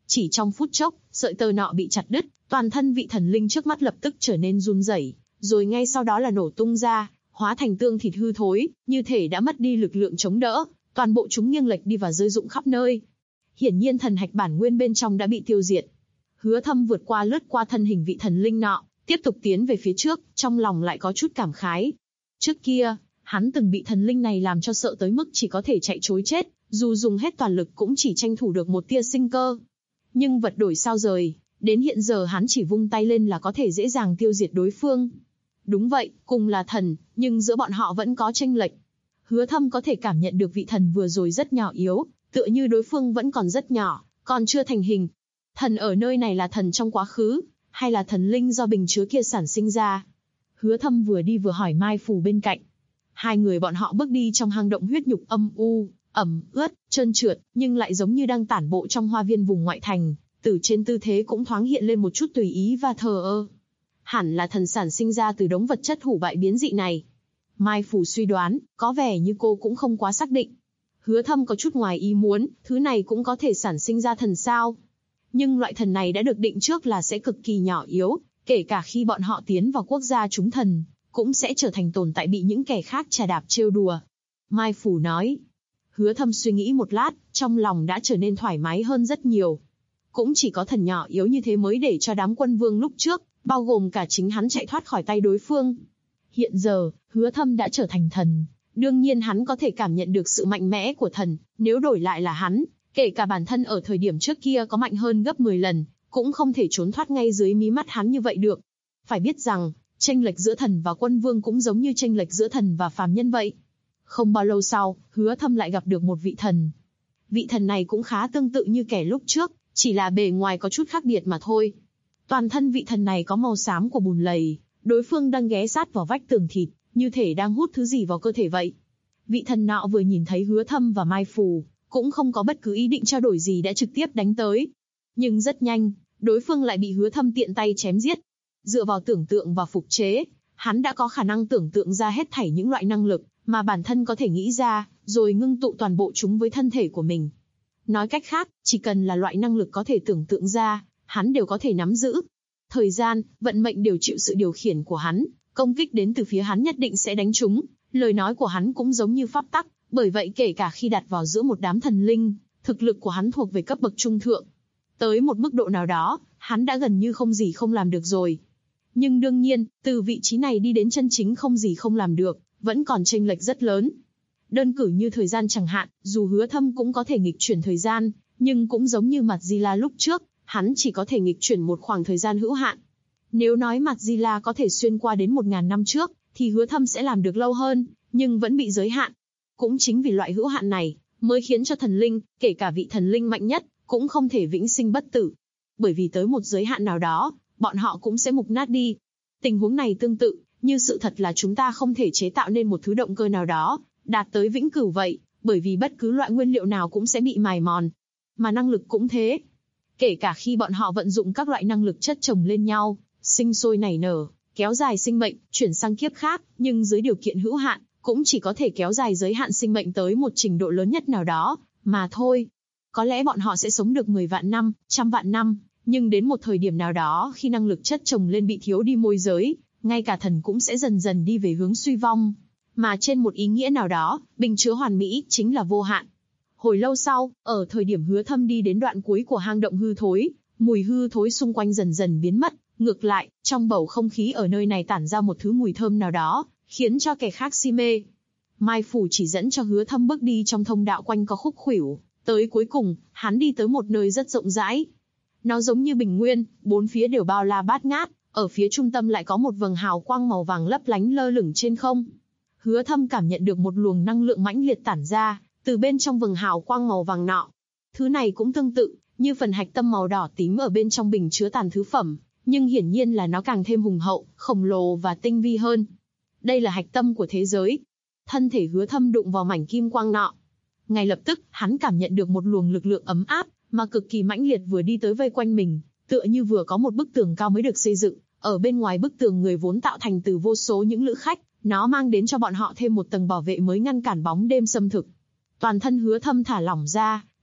Chỉ trong phút chốc, sợi tơ nọ bị chặt đứt, toàn thân vị thần linh trước mắt lập tức trở nên run rẩy, rồi ngay sau đó là nổ tung ra, hóa thành tương thịt hư thối, như thể đã mất đi lực lượng chống đỡ, toàn bộ chúng nghiêng lệch đi và rơi rụng khắp nơi. Hiển nhiên thần hạch bản nguyên bên trong đã bị tiêu diệt. Hứa Thâm vượt qua lướt qua thân hình vị thần linh nọ, tiếp tục tiến về phía trước, trong lòng lại có chút cảm khái. Trước kia, hắn từng bị thần linh này làm cho sợ tới mức chỉ có thể chạy trối chết, dù dùng hết toàn lực cũng chỉ tranh thủ được một tia sinh cơ. Nhưng vật đổi sao rời, đến hiện giờ hắn chỉ vung tay lên là có thể dễ dàng tiêu diệt đối phương. Đúng vậy, cùng là thần, nhưng giữa bọn họ vẫn có chênh lệch. Hứa Thâm có thể cảm nhận được vị thần vừa rồi rất nhỏ yếu, tựa như đối phương vẫn còn rất nhỏ, còn chưa thành hình. Thần ở nơi này là thần trong quá khứ, hay là thần linh do bình chứa kia sản sinh ra? Hứa Thâm vừa đi vừa hỏi Mai Phù bên cạnh. Hai người bọn họ bước đi trong hang động huyết nhục âm u, ẩm ướt, trơn trượt, nhưng lại giống như đang tản bộ trong hoa viên vùng ngoại thành, từ trên tư thế cũng thoáng hiện lên một chút tùy ý và thờ ơ. Hẳn là thần sản sinh ra từ đống vật chất hủ bại biến dị này. Mai Phù suy đoán, có vẻ như cô cũng không quá xác định. Hứa Thâm có chút ngoài ý muốn, thứ này cũng có thể sản sinh ra thần sao? Nhưng loại thần này đã được định trước là sẽ cực kỳ nhỏ yếu, kể cả khi bọn họ tiến vào quốc gia chúng thần, cũng sẽ trở thành tồn tại bị những kẻ khác trà đạp trêu đùa. Mai Phù nói. Hứa Thâm suy nghĩ một lát, trong lòng đã trở nên thoải mái hơn rất nhiều. Cũng chỉ có thần nhỏ yếu như thế mới để cho đám quân vương lúc trước, bao gồm cả chính hắn chạy thoát khỏi tay đối phương. Hiện giờ, Hứa Thâm đã trở thành thần, đương nhiên hắn có thể cảm nhận được sự mạnh mẽ của thần, nếu đổi lại là hắn, kể cả bản thân ở thời điểm trước kia có mạnh hơn gấp 10 lần, cũng không thể trốn thoát ngay dưới mí mắt hắn như vậy được. Phải biết rằng, chênh lệch giữa thần và quân vương cũng giống như chênh lệch giữa thần và phàm nhân vậy. Không bao lâu sau, Hứa Thâm lại gặp được một vị thần. Vị thần này cũng khá tương tự như kẻ lúc trước, chỉ là bề ngoài có chút khác biệt mà thôi. Toàn thân vị thần này có màu xám của bùn lầy, đối phương đang ghé sát vào vách tường thịt, như thể đang hút thứ gì vào cơ thể vậy. Vị thần nọ vừa nhìn thấy Hứa Thâm và Mai Phù, cũng không có bất cứ ý định trao đổi gì đã trực tiếp đánh tới. Nhưng rất nhanh, đối phương lại bị Hứa Thâm tiện tay chém giết. Dựa vào tưởng tượng và phục chế, hắn đã có khả năng tưởng tượng ra hết thảy những loại năng lực mà bản thân có thể nghĩ ra, rồi ngưng tụ toàn bộ chúng với thân thể của mình. Nói cách khác, chỉ cần là loại năng lực có thể tưởng tượng ra, hắn đều có thể nắm giữ. Thời gian, vận mệnh đều chịu sự điều khiển của hắn, công kích đến từ phía hắn nhất định sẽ đánh trúng. Lời nói của hắn cũng giống như pháp tắc, bởi vậy kể cả khi đặt vào giữa một đám thần linh, thực lực của hắn thuộc về cấp bậc trung thượng. Tới một mức độ nào đó, hắn đã gần như không gì không làm được rồi. Nhưng đương nhiên, từ vị trí này đi đến chân chính không gì không làm được, vẫn còn chênh lệch rất lớn. Đơn cử như thời gian chẳng hạn, dù Hứa Thâm cũng có thể nghịch chuyển thời gian, nhưng cũng giống như Madzilla lúc trước, hắn chỉ có thể nghịch chuyển một khoảng thời gian hữu hạn. Nếu nói Madzilla có thể xuyên qua đến 1000 năm trước, thì Hứa Thâm sẽ làm được lâu hơn, nhưng vẫn bị giới hạn. Cũng chính vì loại hữu hạn này, mới khiến cho thần linh, kể cả vị thần linh mạnh nhất, cũng không thể vĩnh sinh bất tử. Bởi vì tới một giới hạn nào đó, bọn họ cũng sẽ mục nát đi. Tình huống này tương tự, như sự thật là chúng ta không thể chế tạo nên một thứ động cơ nào đó, đạt tới vĩnh cửu vậy, bởi vì bất cứ loại nguyên liệu nào cũng sẽ bị mài mòn. Mà năng lực cũng thế. Kể cả khi bọn họ vận dụng các loại năng lực chất chồng lên nhau, sinh sôi nảy nở, kéo dài sinh mệnh, chuyển sang kiếp khác, nhưng dưới điều kiện hữu hạn, cũng chỉ có thể kéo dài giới hạn sinh mệnh tới một trình độ lớn nhất nào đó, mà thôi. Có lẽ bọn họ sẽ sống được 10 vạn năm, 100 vạn năm, nhưng đến một thời điểm nào đó khi năng lực chất chồng lên bị thiếu đi môi giới, ngay cả thần cũng sẽ dần dần đi về hướng suy vong. Mà trên một ý nghĩa nào đó, bình chứa hoàn mỹ chính là vô hạn. Hồi lâu sau, ở thời điểm Hứa Thâm đi đến đoạn cuối của hang động hư thối, mùi hư thối xung quanh dần dần biến mất, ngược lại, trong bầu không khí ở nơi này tản ra một thứ mùi thơm nào đó, khiến cho kẻ khác si mê. Mai Phù chỉ dẫn cho Hứa Thâm bước đi trong thông đạo quanh co khúc khuỷu, tới cuối cùng, hắn đi tới một nơi rất rộng rãi. Nó giống như bình nguyên, bốn phía đều bao la bát ngát, ở phía trung tâm lại có một vầng hào quang màu vàng lấp lánh lơ lửng trên không. Hứa Thâm cảm nhận được một luồng năng lượng mãnh liệt tản ra, từ bên trong vầng hào quang màu vàng nọ. Thứ này cũng tương tự, như phần hạch tâm màu đỏ tím ở bên trong bình chứa tàn thứ phẩm, nhưng hiển nhiên là nó càng thêm hùng hậu, khổng lồ và tinh vi hơn. Đây là hạch tâm của thế giới. Thân thể Hứa Thâm đụng vào mảnh kim quang nọ. Ngay lập tức, hắn cảm nhận được một luồng lực lượng ấm áp, mà cực kỳ mãnh liệt vừa đi tới vây quanh mình, tựa như vừa có một bức tường cao mới được xây dựng, ở bên ngoài bức tường người vốn tạo thành từ vô số những lữ khách, nó mang đến cho bọn họ thêm một tầng bảo vệ mới ngăn cản bóng đêm xâm thực. Toàn thân Hứa Thâm thả lỏng ra,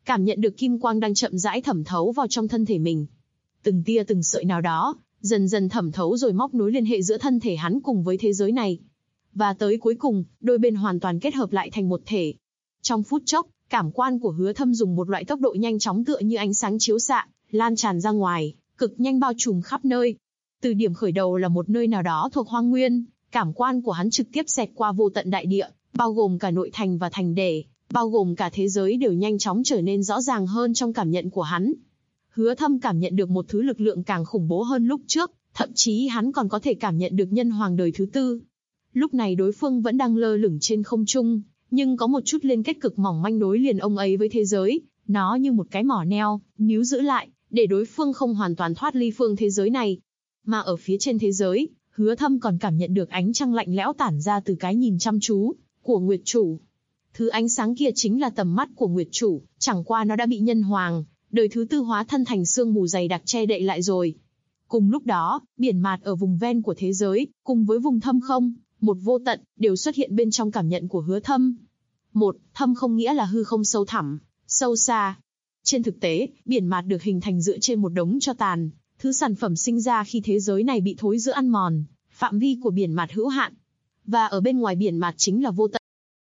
cảm nhận được kim quang đang chậm rãi thẩm thấu vào trong thân thể mình. Từng tia từng sợi nào đó, dần dần thẩm thấu rồi móc nối liên hệ giữa thân thể hắn cùng với thế giới này. Và tới cuối cùng, đôi bên hoàn toàn kết hợp lại thành một thể. Trong phút chốc, cảm quan của Hứa Thâm dùng một loại tốc độ nhanh chóng tựa như ánh sáng chiếu xạ, lan tràn ra ngoài, cực nhanh bao trùm khắp nơi. Từ điểm khởi đầu là một nơi nào đó thuộc hoang nguyên, cảm quan của hắn trực tiếp xẹt qua vô tận đại địa, bao gồm cả nội thành và thành đề, bao gồm cả thế giới đều nhanh chóng trở nên rõ ràng hơn trong cảm nhận của hắn. Hứa Thâm cảm nhận được một thứ lực lượng càng khủng bố hơn lúc trước, thậm chí hắn còn có thể cảm nhận được nhân hoàng đời thứ tư. Lúc này đối phương vẫn đang lơ lửng trên không trung, nhưng có một chút liên kết cực mỏng manh nối liền ông ấy với thế giới, nó như một cái mỏ neo, níu giữ lại, để đối phương không hoàn toàn thoát ly phương thế giới này. Mà ở phía trên thế giới, Hứa Thâm còn cảm nhận được ánh trăng lạnh lẽo tản ra từ cái nhìn chăm chú của Nguyệt Chủ. Thứ ánh sáng kia chính là tầm mắt của Nguyệt Chủ, chẳng qua nó đã bị nhân hoàng đời thứ tư hóa thân thành sương mù dày đặc che đậy lại rồi. Cùng lúc đó, biển mạt ở vùng ven của thế giới, cùng với vùng thâm không, một vô tận, đều xuất hiện bên trong cảm nhận của Hứa Thâm. Một, thâm không nghĩa là hư không sâu thẳm, sâu xa. Trên thực tế, biển mạt được hình thành dựa trên một đống tro tàn, thứ sản phẩm sinh ra khi thế giới này bị thối rữa ăn mòn, phạm vi của biển mạt hữu hạn. Và ở bên ngoài biển mạt chính là vô tận.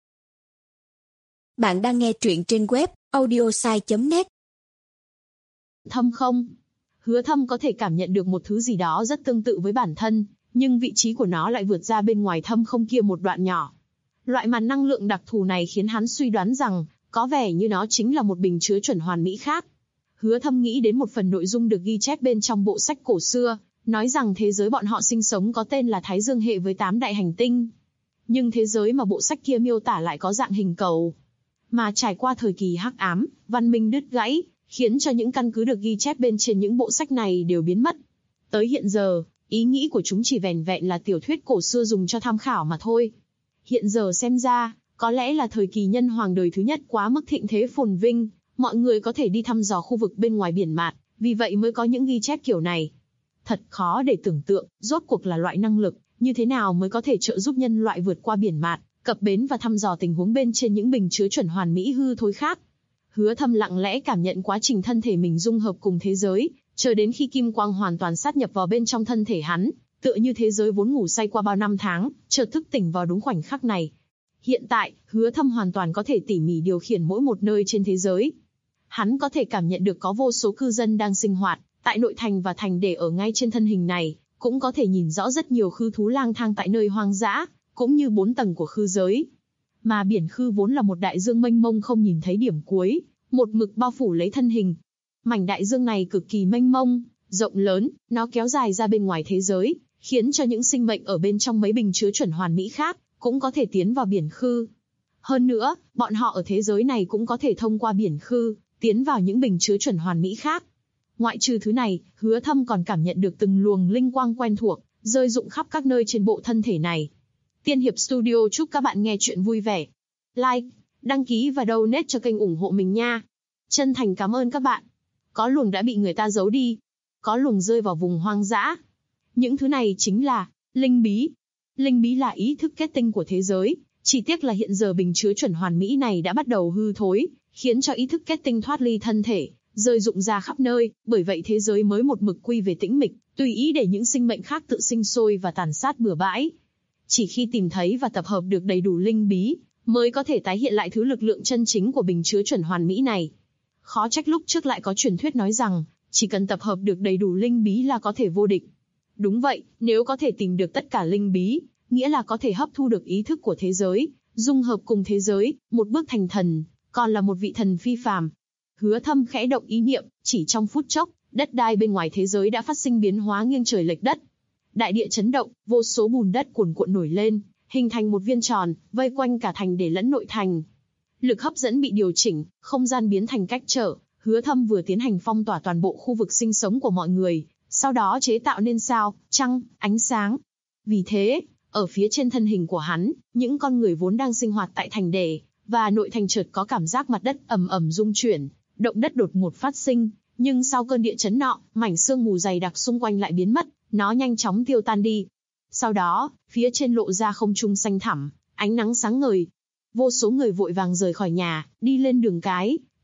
Bạn đang nghe truyện trên web audiosai.net. Thâm không. Hứa Thâm có thể cảm nhận được một thứ gì đó rất tương tự với bản thân, nhưng vị trí của nó lại vượt ra bên ngoài thâm không kia một đoạn nhỏ. Loại màn năng lượng đặc thù này khiến hắn suy đoán rằng, có vẻ như nó chính là một bình chứa chuẩn hoàn mỹ khác. Hứa Thâm nghĩ đến một phần nội dung được ghi chép bên trong bộ sách cổ xưa, nói rằng thế giới bọn họ sinh sống có tên là Thái Dương hệ với 8 đại hành tinh. Nhưng thế giới mà bộ sách kia miêu tả lại có dạng hình cầu. Mà trải qua thời kỳ hắc ám, văn minh đứt gãy, khiến cho những căn cứ được ghi chép bên trên những bộ sách này đều biến mất. Tới hiện giờ, ý nghĩ của chúng chỉ vẻn vẹn là tiểu thuyết cổ xưa dùng cho tham khảo mà thôi. Hiện giờ xem ra, có lẽ là thời kỳ nhân hoàng đời thứ nhất quá mức thịnh thế phồn vinh, mọi người có thể đi thăm dò khu vực bên ngoài biển mạt, vì vậy mới có những ghi chép kiểu này. Thật khó để tưởng tượng, rốt cuộc là loại năng lực, như thế nào mới có thể trợ giúp nhân loại vượt qua biển mạt, cập bến và thăm dò tình huống bên trên những bình chứa chuẩn hoàn mỹ hư thối khác. Hứa Thâm lặng lẽ cảm nhận quá trình thân thể mình dung hợp cùng thế giới, chờ đến khi kim quang hoàn toàn sát nhập vào bên trong thân thể hắn, tựa như thế giới vốn ngủ say qua bao năm tháng, chợt thức tỉnh vào đúng khoảnh khắc này. Hiện tại, Hứa Thâm hoàn toàn có thể tỉ mỉ điều khiển mỗi một nơi trên thế giới. Hắn có thể cảm nhận được có vô số cư dân đang sinh hoạt tại nội thành và thành để ở ngay trên thân hình này, cũng có thể nhìn rõ rất nhiều khư thú lang thang tại nơi hoang dã, cũng như 4 tầng của khư giới. Mà biển khư vốn là một đại dương mênh mông không nhìn thấy điểm cuối, một mực bao phủ lấy thân hình. Mảnh đại dương này cực kỳ mênh mông, rộng lớn, nó kéo dài ra bên ngoài thế giới, khiến cho những sinh mệnh ở bên trong mấy bình chứa chuẩn hoàn mỹ khác, cũng có thể tiến vào biển khư. Hơn nữa, bọn họ ở thế giới này cũng có thể thông qua biển khư, tiến vào những bình chứa chuẩn hoàn mỹ khác. Ngoại trừ thứ này, Hứa Thâm còn cảm nhận được từng luồng linh quang quen thuộc, rơi rụng khắp các nơi trên bộ thân thể này. Tiên Hiệp Studio chúc các bạn nghe chuyện vui vẻ. Like, đăng ký và donate cho kênh ủng hộ mình nha. Chân thành cảm ơn các bạn. Có luồng đã bị người ta giấu đi, có luồng rơi vào vùng hoang dã. Những thứ này chính là linh bí. Linh bí là ý thức kết tinh của thế giới, chỉ tiếc là hiện giờ bình chứa chuẩn hoàn mỹ này đã bắt đầu hư thối, khiến cho ý thức kết tinh thoát ly thân thể, rơi rụng ra khắp nơi, bởi vậy thế giới mới một mực quy về tĩnh mịch, tùy ý để những sinh mệnh khác tự sinh sôi và tàn sát bừa bãi. Chỉ khi tìm thấy và tập hợp được đầy đủ linh bí, mới có thể tái hiện lại thứ lực lượng chân chính của bình chứa chuẩn hoàn mỹ này. Khó trách lúc trước lại có truyền thuyết nói rằng, chỉ cần tập hợp được đầy đủ linh bí là có thể vô địch. Đúng vậy, nếu có thể tìm được tất cả linh bí, nghĩa là có thể hấp thu được ý thức của thế giới, dung hợp cùng thế giới, một bước thành thần, còn là một vị thần phi phàm. Hứa Thâm khẽ động ý niệm, chỉ trong phút chốc, đất đai bên ngoài thế giới đã phát sinh biến hóa nghiêng trời lệch đất. Đại địa chấn động, vô số bùn đất cuồn cuộn nổi lên, hình thành một viên tròn, vây quanh cả thành để lẫn nội thành. Lực hấp dẫn bị điều chỉnh, không gian biến thành cách trở. Hứa Thâm vừa tiến hành phong tỏa toàn bộ khu vực sinh sống của mọi người, sau đó chế tạo nên sao, trăng, ánh sáng. Vì thế, ở phía trên thân hình của hắn, những con người vốn đang sinh hoạt tại thành đề và nội thành chợt có cảm giác mặt đất ầm ầm rung chuyển, động đất đột ngột phát sinh, nhưng sau cơn địa chấn nọ, mảnh sương mù dày đặc xung quanh lại biến mất, nó nhanh chóng tiêu tan đi. Sau đó, phía trên lộ ra không trung xanh thẳm, ánh nắng sáng ngời. Vô số người vội vàng rời khỏi nhà, đi lên đường cái,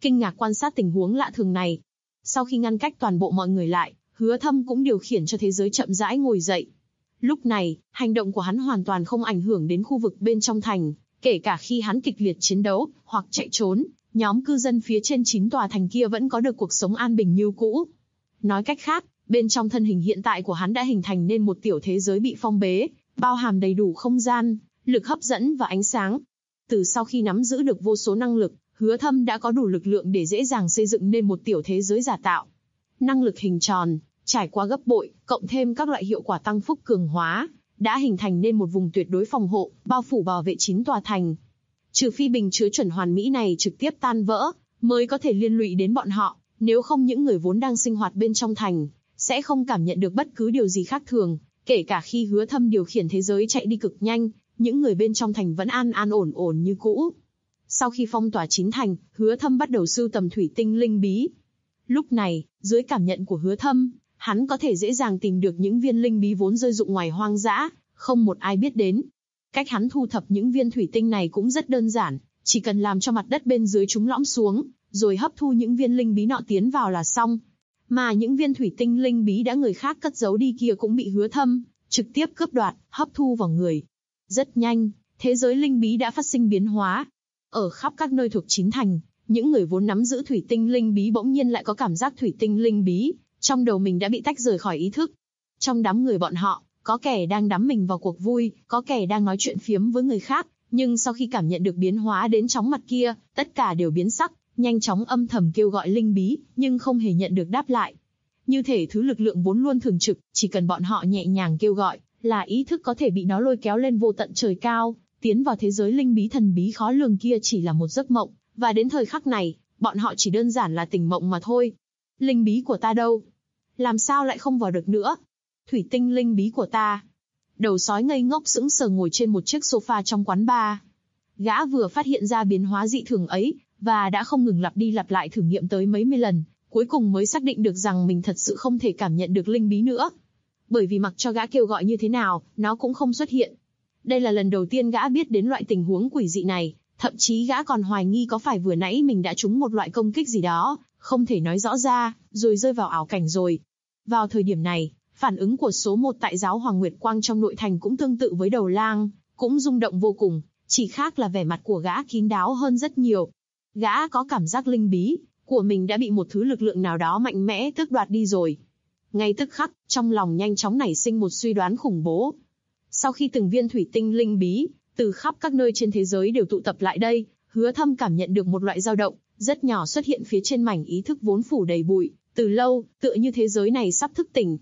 kinh ngạc quan sát tình huống lạ thường này. Sau khi ngăn cách toàn bộ mọi người lại, Hứa Thâm cũng điều khiển cho thế giới chậm rãi ngồi dậy. Lúc này, hành động của hắn hoàn toàn không ảnh hưởng đến khu vực bên trong thành, kể cả khi hắn kịch liệt chiến đấu, hoặc chạy trốn, nhóm cư dân phía trên 9 tòa thành kia vẫn có được cuộc sống an bình như cũ. Nói cách khác, bên trong thân hình hiện tại của hắn đã hình thành nên một tiểu thế giới bị phong bế, bao hàm đầy đủ không gian, lực hấp dẫn và ánh sáng. Từ sau khi nắm giữ được vô số năng lực, Hứa Thâm đã có đủ lực lượng để dễ dàng xây dựng nên một tiểu thế giới giả tạo. Năng lực hình tròn, trải qua gấp bội, cộng thêm các loại hiệu quả tăng phúc cường hóa, đã hình thành nên một vùng tuyệt đối phòng hộ, bao phủ bảo vệ 9 tòa thành. Trừ phi bình chứa chuẩn hoàn mỹ này trực tiếp tan vỡ, mới có thể liên lụy đến bọn họ, nếu không những người vốn đang sinh hoạt bên trong thành, sẽ không cảm nhận được bất cứ điều gì khác thường, kể cả khi Hứa Thâm điều khiển thế giới chạy đi cực nhanh, những người bên trong thành vẫn an ổn như cũ. Sau khi phong tỏa 9 thành, Hứa Thâm bắt đầu sưu tầm thủy tinh linh bí. Lúc này, dưới cảm nhận của Hứa Thâm, hắn có thể dễ dàng tìm được những viên linh bí vốn rơi rụng ngoài hoang dã, không một ai biết đến. Cách hắn thu thập những viên thủy tinh này cũng rất đơn giản, chỉ cần làm cho mặt đất bên dưới chúng lõm xuống, rồi hấp thu những viên linh bí nọ tiến vào là xong. Mà những viên thủy tinh linh bí đã người khác cất giấu đi kia cũng bị Hứa Thâm trực tiếp cướp đoạt, hấp thu vào người. Rất nhanh, thế giới linh bí đã phát sinh biến hóa. Ở khắp các nơi thuộc 9 thành, những người vốn nắm giữ thủy tinh linh bí bỗng nhiên lại có cảm giác thủy tinh linh bí, trong đầu mình đã bị tách rời khỏi ý thức. Trong đám người bọn họ, có kẻ đang đắm mình vào cuộc vui, có kẻ đang nói chuyện phiếm với người khác, nhưng sau khi cảm nhận được biến hóa đến chóng mặt kia, tất cả đều biến sắc, nhanh chóng âm thầm kêu gọi linh bí, nhưng không hề nhận được đáp lại. Như thể thứ lực lượng vốn luôn thường trực, chỉ cần bọn họ nhẹ nhàng kêu gọi, là ý thức có thể bị nó lôi kéo lên vô tận trời cao, tiến vào thế giới linh bí thần bí khó lường kia chỉ là một giấc mộng, và đến thời khắc này, bọn họ chỉ đơn giản là tỉnh mộng mà thôi. Linh bí của ta đâu? Làm sao lại không vào được nữa? Thủy tinh linh bí của ta. Đầu sói ngây ngốc sững sờ ngồi trên một chiếc sofa trong quán bar. Gã vừa phát hiện ra biến hóa dị thường ấy, và đã không ngừng lặp đi lặp lại thử nghiệm tới mấy mươi lần, cuối cùng mới xác định được rằng mình thật sự không thể cảm nhận được linh bí nữa. Bởi vì mặc cho gã kêu gọi như thế nào, nó cũng không xuất hiện. Đây là lần đầu tiên gã biết đến loại tình huống quỷ dị này, thậm chí gã còn hoài nghi có phải vừa nãy mình đã trúng một loại công kích gì đó, không thể nói rõ ra, rồi rơi vào ảo cảnh rồi. Vào thời điểm này, phản ứng của số 1 tại giáo Hoàng Nguyệt Quang trong nội thành cũng tương tự với đầu lang, cũng rung động vô cùng, chỉ khác là vẻ mặt của gã kín đáo hơn rất nhiều. Gã có cảm giác linh bí của mình đã bị một thứ lực lượng nào đó mạnh mẽ tước đoạt đi rồi. Ngay tức khắc, trong lòng nhanh chóng nảy sinh một suy đoán khủng bố. Sau khi từng viên thủy tinh linh bí từ khắp các nơi trên thế giới đều tụ tập lại đây, Hứa Thâm cảm nhận được một loại dao động rất nhỏ xuất hiện phía trên mảnh ý thức vốn phủ đầy bụi, từ lâu, tựa như thế giới này sắp thức tỉnh.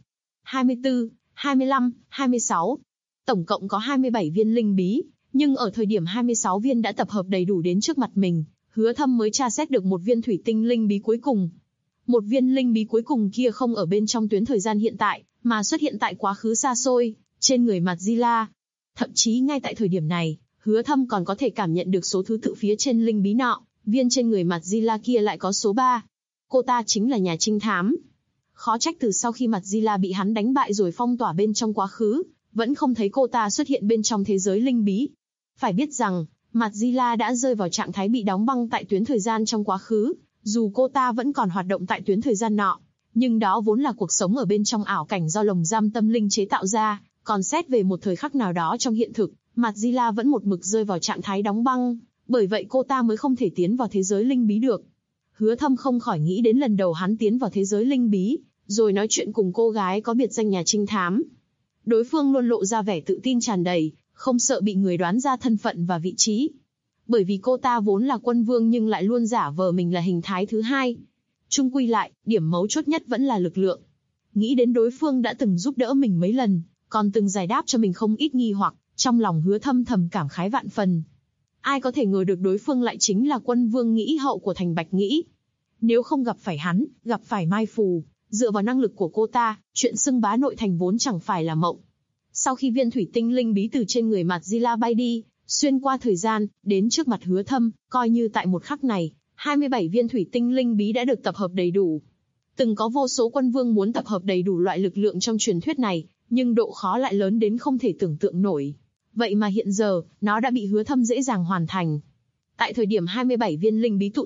24, 25, 26. Tổng cộng có 27 viên linh bí, nhưng ở thời điểm 26 viên đã tập hợp đầy đủ đến trước mặt mình, Hứa Thâm mới tra xét được một viên thủy tinh linh bí cuối cùng. Một viên linh bí cuối cùng kia không ở bên trong tuyến thời gian hiện tại, mà xuất hiện tại quá khứ xa xôi, trên người Madzilla. Thậm chí ngay tại thời điểm này, Hứa Thâm còn có thể cảm nhận được số thứ tự phía trên linh bí nọ, viên trên người Madzilla kia lại có số 3. Cô ta chính là nhà trinh thám. Khó trách từ sau khi Madzilla bị hắn đánh bại rồi phong tỏa bên trong quá khứ, vẫn không thấy cô ta xuất hiện bên trong thế giới linh bí. Phải biết rằng, Madzilla đã rơi vào trạng thái bị đóng băng tại tuyến thời gian trong quá khứ, dù cô ta vẫn còn hoạt động tại tuyến thời gian nọ, nhưng đó vốn là cuộc sống ở bên trong ảo cảnh do lồng giam tâm linh chế tạo ra, còn xét về một thời khắc nào đó trong hiện thực, Madzilla vẫn một mực rơi vào trạng thái đóng băng, bởi vậy cô ta mới không thể tiến vào thế giới linh bí được. Hứa Thâm không khỏi nghĩ đến lần đầu hắn tiến vào thế giới linh bí, rồi nói chuyện cùng cô gái có biệt danh nhà trinh thám. Đối phương luôn lộ ra vẻ tự tin tràn đầy, không sợ bị người đoán ra thân phận và vị trí. Bởi vì cô ta vốn là quân vương nhưng lại luôn giả vờ mình là hình thái thứ hai. Chung quy lại, điểm mấu chốt nhất vẫn là lực lượng. Nghĩ đến đối phương đã từng giúp đỡ mình mấy lần, còn từng giải đáp cho mình không ít nghi hoặc, trong lòng Hứa Thâm thầm cảm khái vạn phần. Ai có thể ngờ được đối phương lại chính là quân vương Nghĩ Hậu của thành Bạch Nghĩ. Nếu không gặp phải hắn, gặp phải Mai Phù, dựa vào năng lực của cô ta, chuyện xưng bá nội thành vốn chẳng phải là mộng. Sau khi viên thủy tinh linh bí từ trên người Madzilla bay đi, xuyên qua thời gian, đến trước mặt Hứa Thâm, coi như tại một khắc này, 27 viên thủy tinh linh bí đã được tập hợp đầy đủ. Từng có vô số quân vương muốn tập hợp đầy đủ loại lực lượng trong truyền thuyết này, nhưng độ khó lại lớn đến không thể tưởng tượng nổi. Vậy mà hiện giờ, nó đã bị Hứa Thâm dễ dàng hoàn thành. Tại thời điểm 27 viên linh bí tụ tập,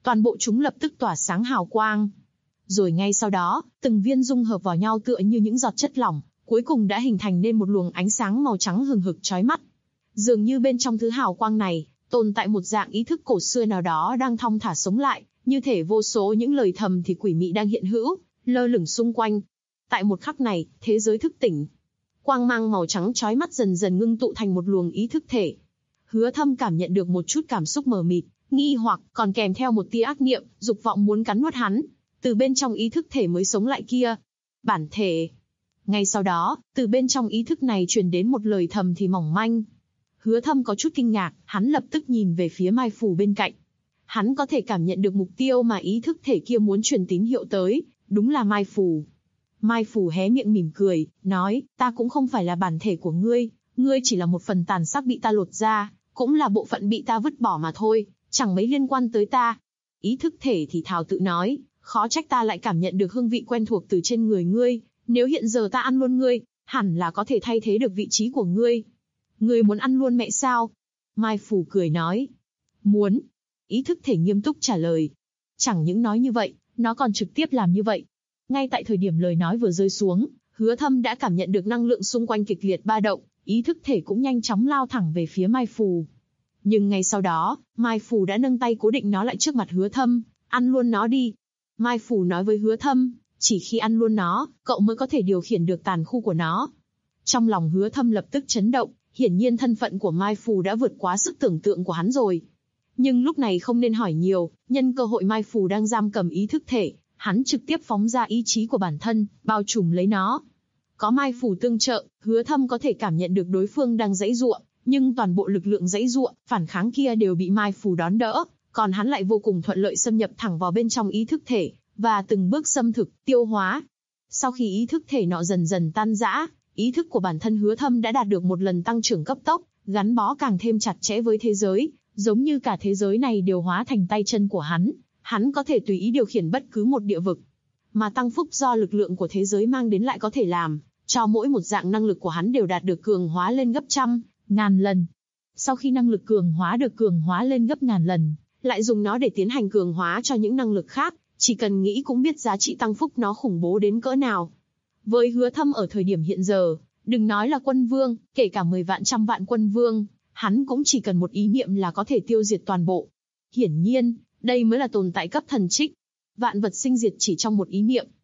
toàn bộ chúng lập tức tỏa sáng hào quang. Rồi ngay sau đó, từng viên dung hợp vào nhau tựa như những giọt chất lỏng, cuối cùng đã hình thành nên một luồng ánh sáng màu trắng hừng hực chói mắt. Dường như bên trong thứ hào quang này, tồn tại một dạng ý thức cổ xưa nào đó đang thong thả sống lại, như thể vô số những lời thầm thì quỷ mị đang hiện hữu, lơ lửng xung quanh. Tại một khắc này, thế giới thức tỉnh. Quang mang màu trắng chói mắt dần dần ngưng tụ thành một luồng ý thức thể. Hứa Thâm cảm nhận được một chút cảm xúc mờ mịt, nghi hoặc, còn kèm theo một tia ác niệm, dục vọng muốn cắn nuốt hắn. Từ bên trong ý thức thể mới sống lại kia. Bản thể. Ngay sau đó, từ bên trong ý thức này truyền đến một lời thầm thì mỏng manh. Hứa Thâm có chút kinh ngạc, hắn lập tức nhìn về phía Mai Phù bên cạnh. Hắn có thể cảm nhận được mục tiêu mà ý thức thể kia muốn truyền tín hiệu tới, đúng là Mai Phù. Mai Phù hé miệng mỉm cười, nói, ta cũng không phải là bản thể của ngươi, ngươi chỉ là một phần tàn xác bị ta lột ra, cũng là bộ phận bị ta vứt bỏ mà thôi, chẳng mấy liên quan tới ta. Ý thức thể thì thào tự nói, khó trách ta lại cảm nhận được hương vị quen thuộc từ trên người ngươi, nếu hiện giờ ta ăn luôn ngươi, hẳn là có thể thay thế được vị trí của ngươi. Ngươi muốn ăn luôn mẹ sao? Mai Phù cười nói. Muốn. Ý thức thể nghiêm túc trả lời. Chẳng những nói như vậy, nó còn trực tiếp làm như vậy. Ngay tại thời điểm lời nói vừa rơi xuống, Hứa Thâm đã cảm nhận được năng lượng xung quanh kịch liệt ba động, ý thức thể cũng nhanh chóng lao thẳng về phía Mai Phù. Nhưng ngay sau đó, Mai Phù đã nâng tay cố định nó lại trước mặt Hứa Thâm, ăn luôn nó đi. Mai Phù nói với Hứa Thâm, chỉ khi ăn luôn nó, cậu mới có thể điều khiển được tàn khu của nó. Trong lòng Hứa Thâm lập tức chấn động, hiển nhiên thân phận của Mai Phù đã vượt quá sức tưởng tượng của hắn rồi. Nhưng lúc này không nên hỏi nhiều, nhân cơ hội Mai Phù đang giam cầm ý thức thể, hắn trực tiếp phóng ra ý chí của bản thân, bao trùm lấy nó. Có Mai Phù tương trợ, Hứa Thâm có thể cảm nhận được đối phương đang giãy giụa, nhưng toàn bộ lực lượng giãy giụa, phản kháng kia đều bị Mai Phù đón đỡ, còn hắn lại vô cùng thuận lợi xâm nhập thẳng vào bên trong ý thức thể, và từng bước xâm thực, tiêu hóa. Sau khi ý thức thể nọ dần dần tan rã, ý thức của bản thân Hứa Thâm đã đạt được một lần tăng trưởng cấp tốc, gắn bó càng thêm chặt chẽ với thế giới, giống như cả thế giới này đều hóa thành tay chân của hắn có thể tùy ý điều khiển bất cứ một địa vực. Mà tăng phúc do lực lượng của thế giới mang đến lại có thể làm cho mỗi một dạng năng lực của hắn đều đạt được cường hóa lên gấp trăm, ngàn lần. Sau khi năng lực cường hóa được cường hóa lên gấp ngàn lần, lại dùng nó để tiến hành cường hóa cho những năng lực khác, chỉ cần nghĩ cũng biết giá trị tăng phúc nó khủng bố đến cỡ nào. Với Hứa Thâm ở thời điểm hiện giờ, đừng nói là quân vương, kể cả 10 vạn trăm vạn quân vương, hắn cũng chỉ cần một ý niệm là có thể tiêu diệt toàn bộ. Hiển nhiên, đây mới là tồn tại cấp thần trích. Vạn vật sinh diệt chỉ trong một ý niệm.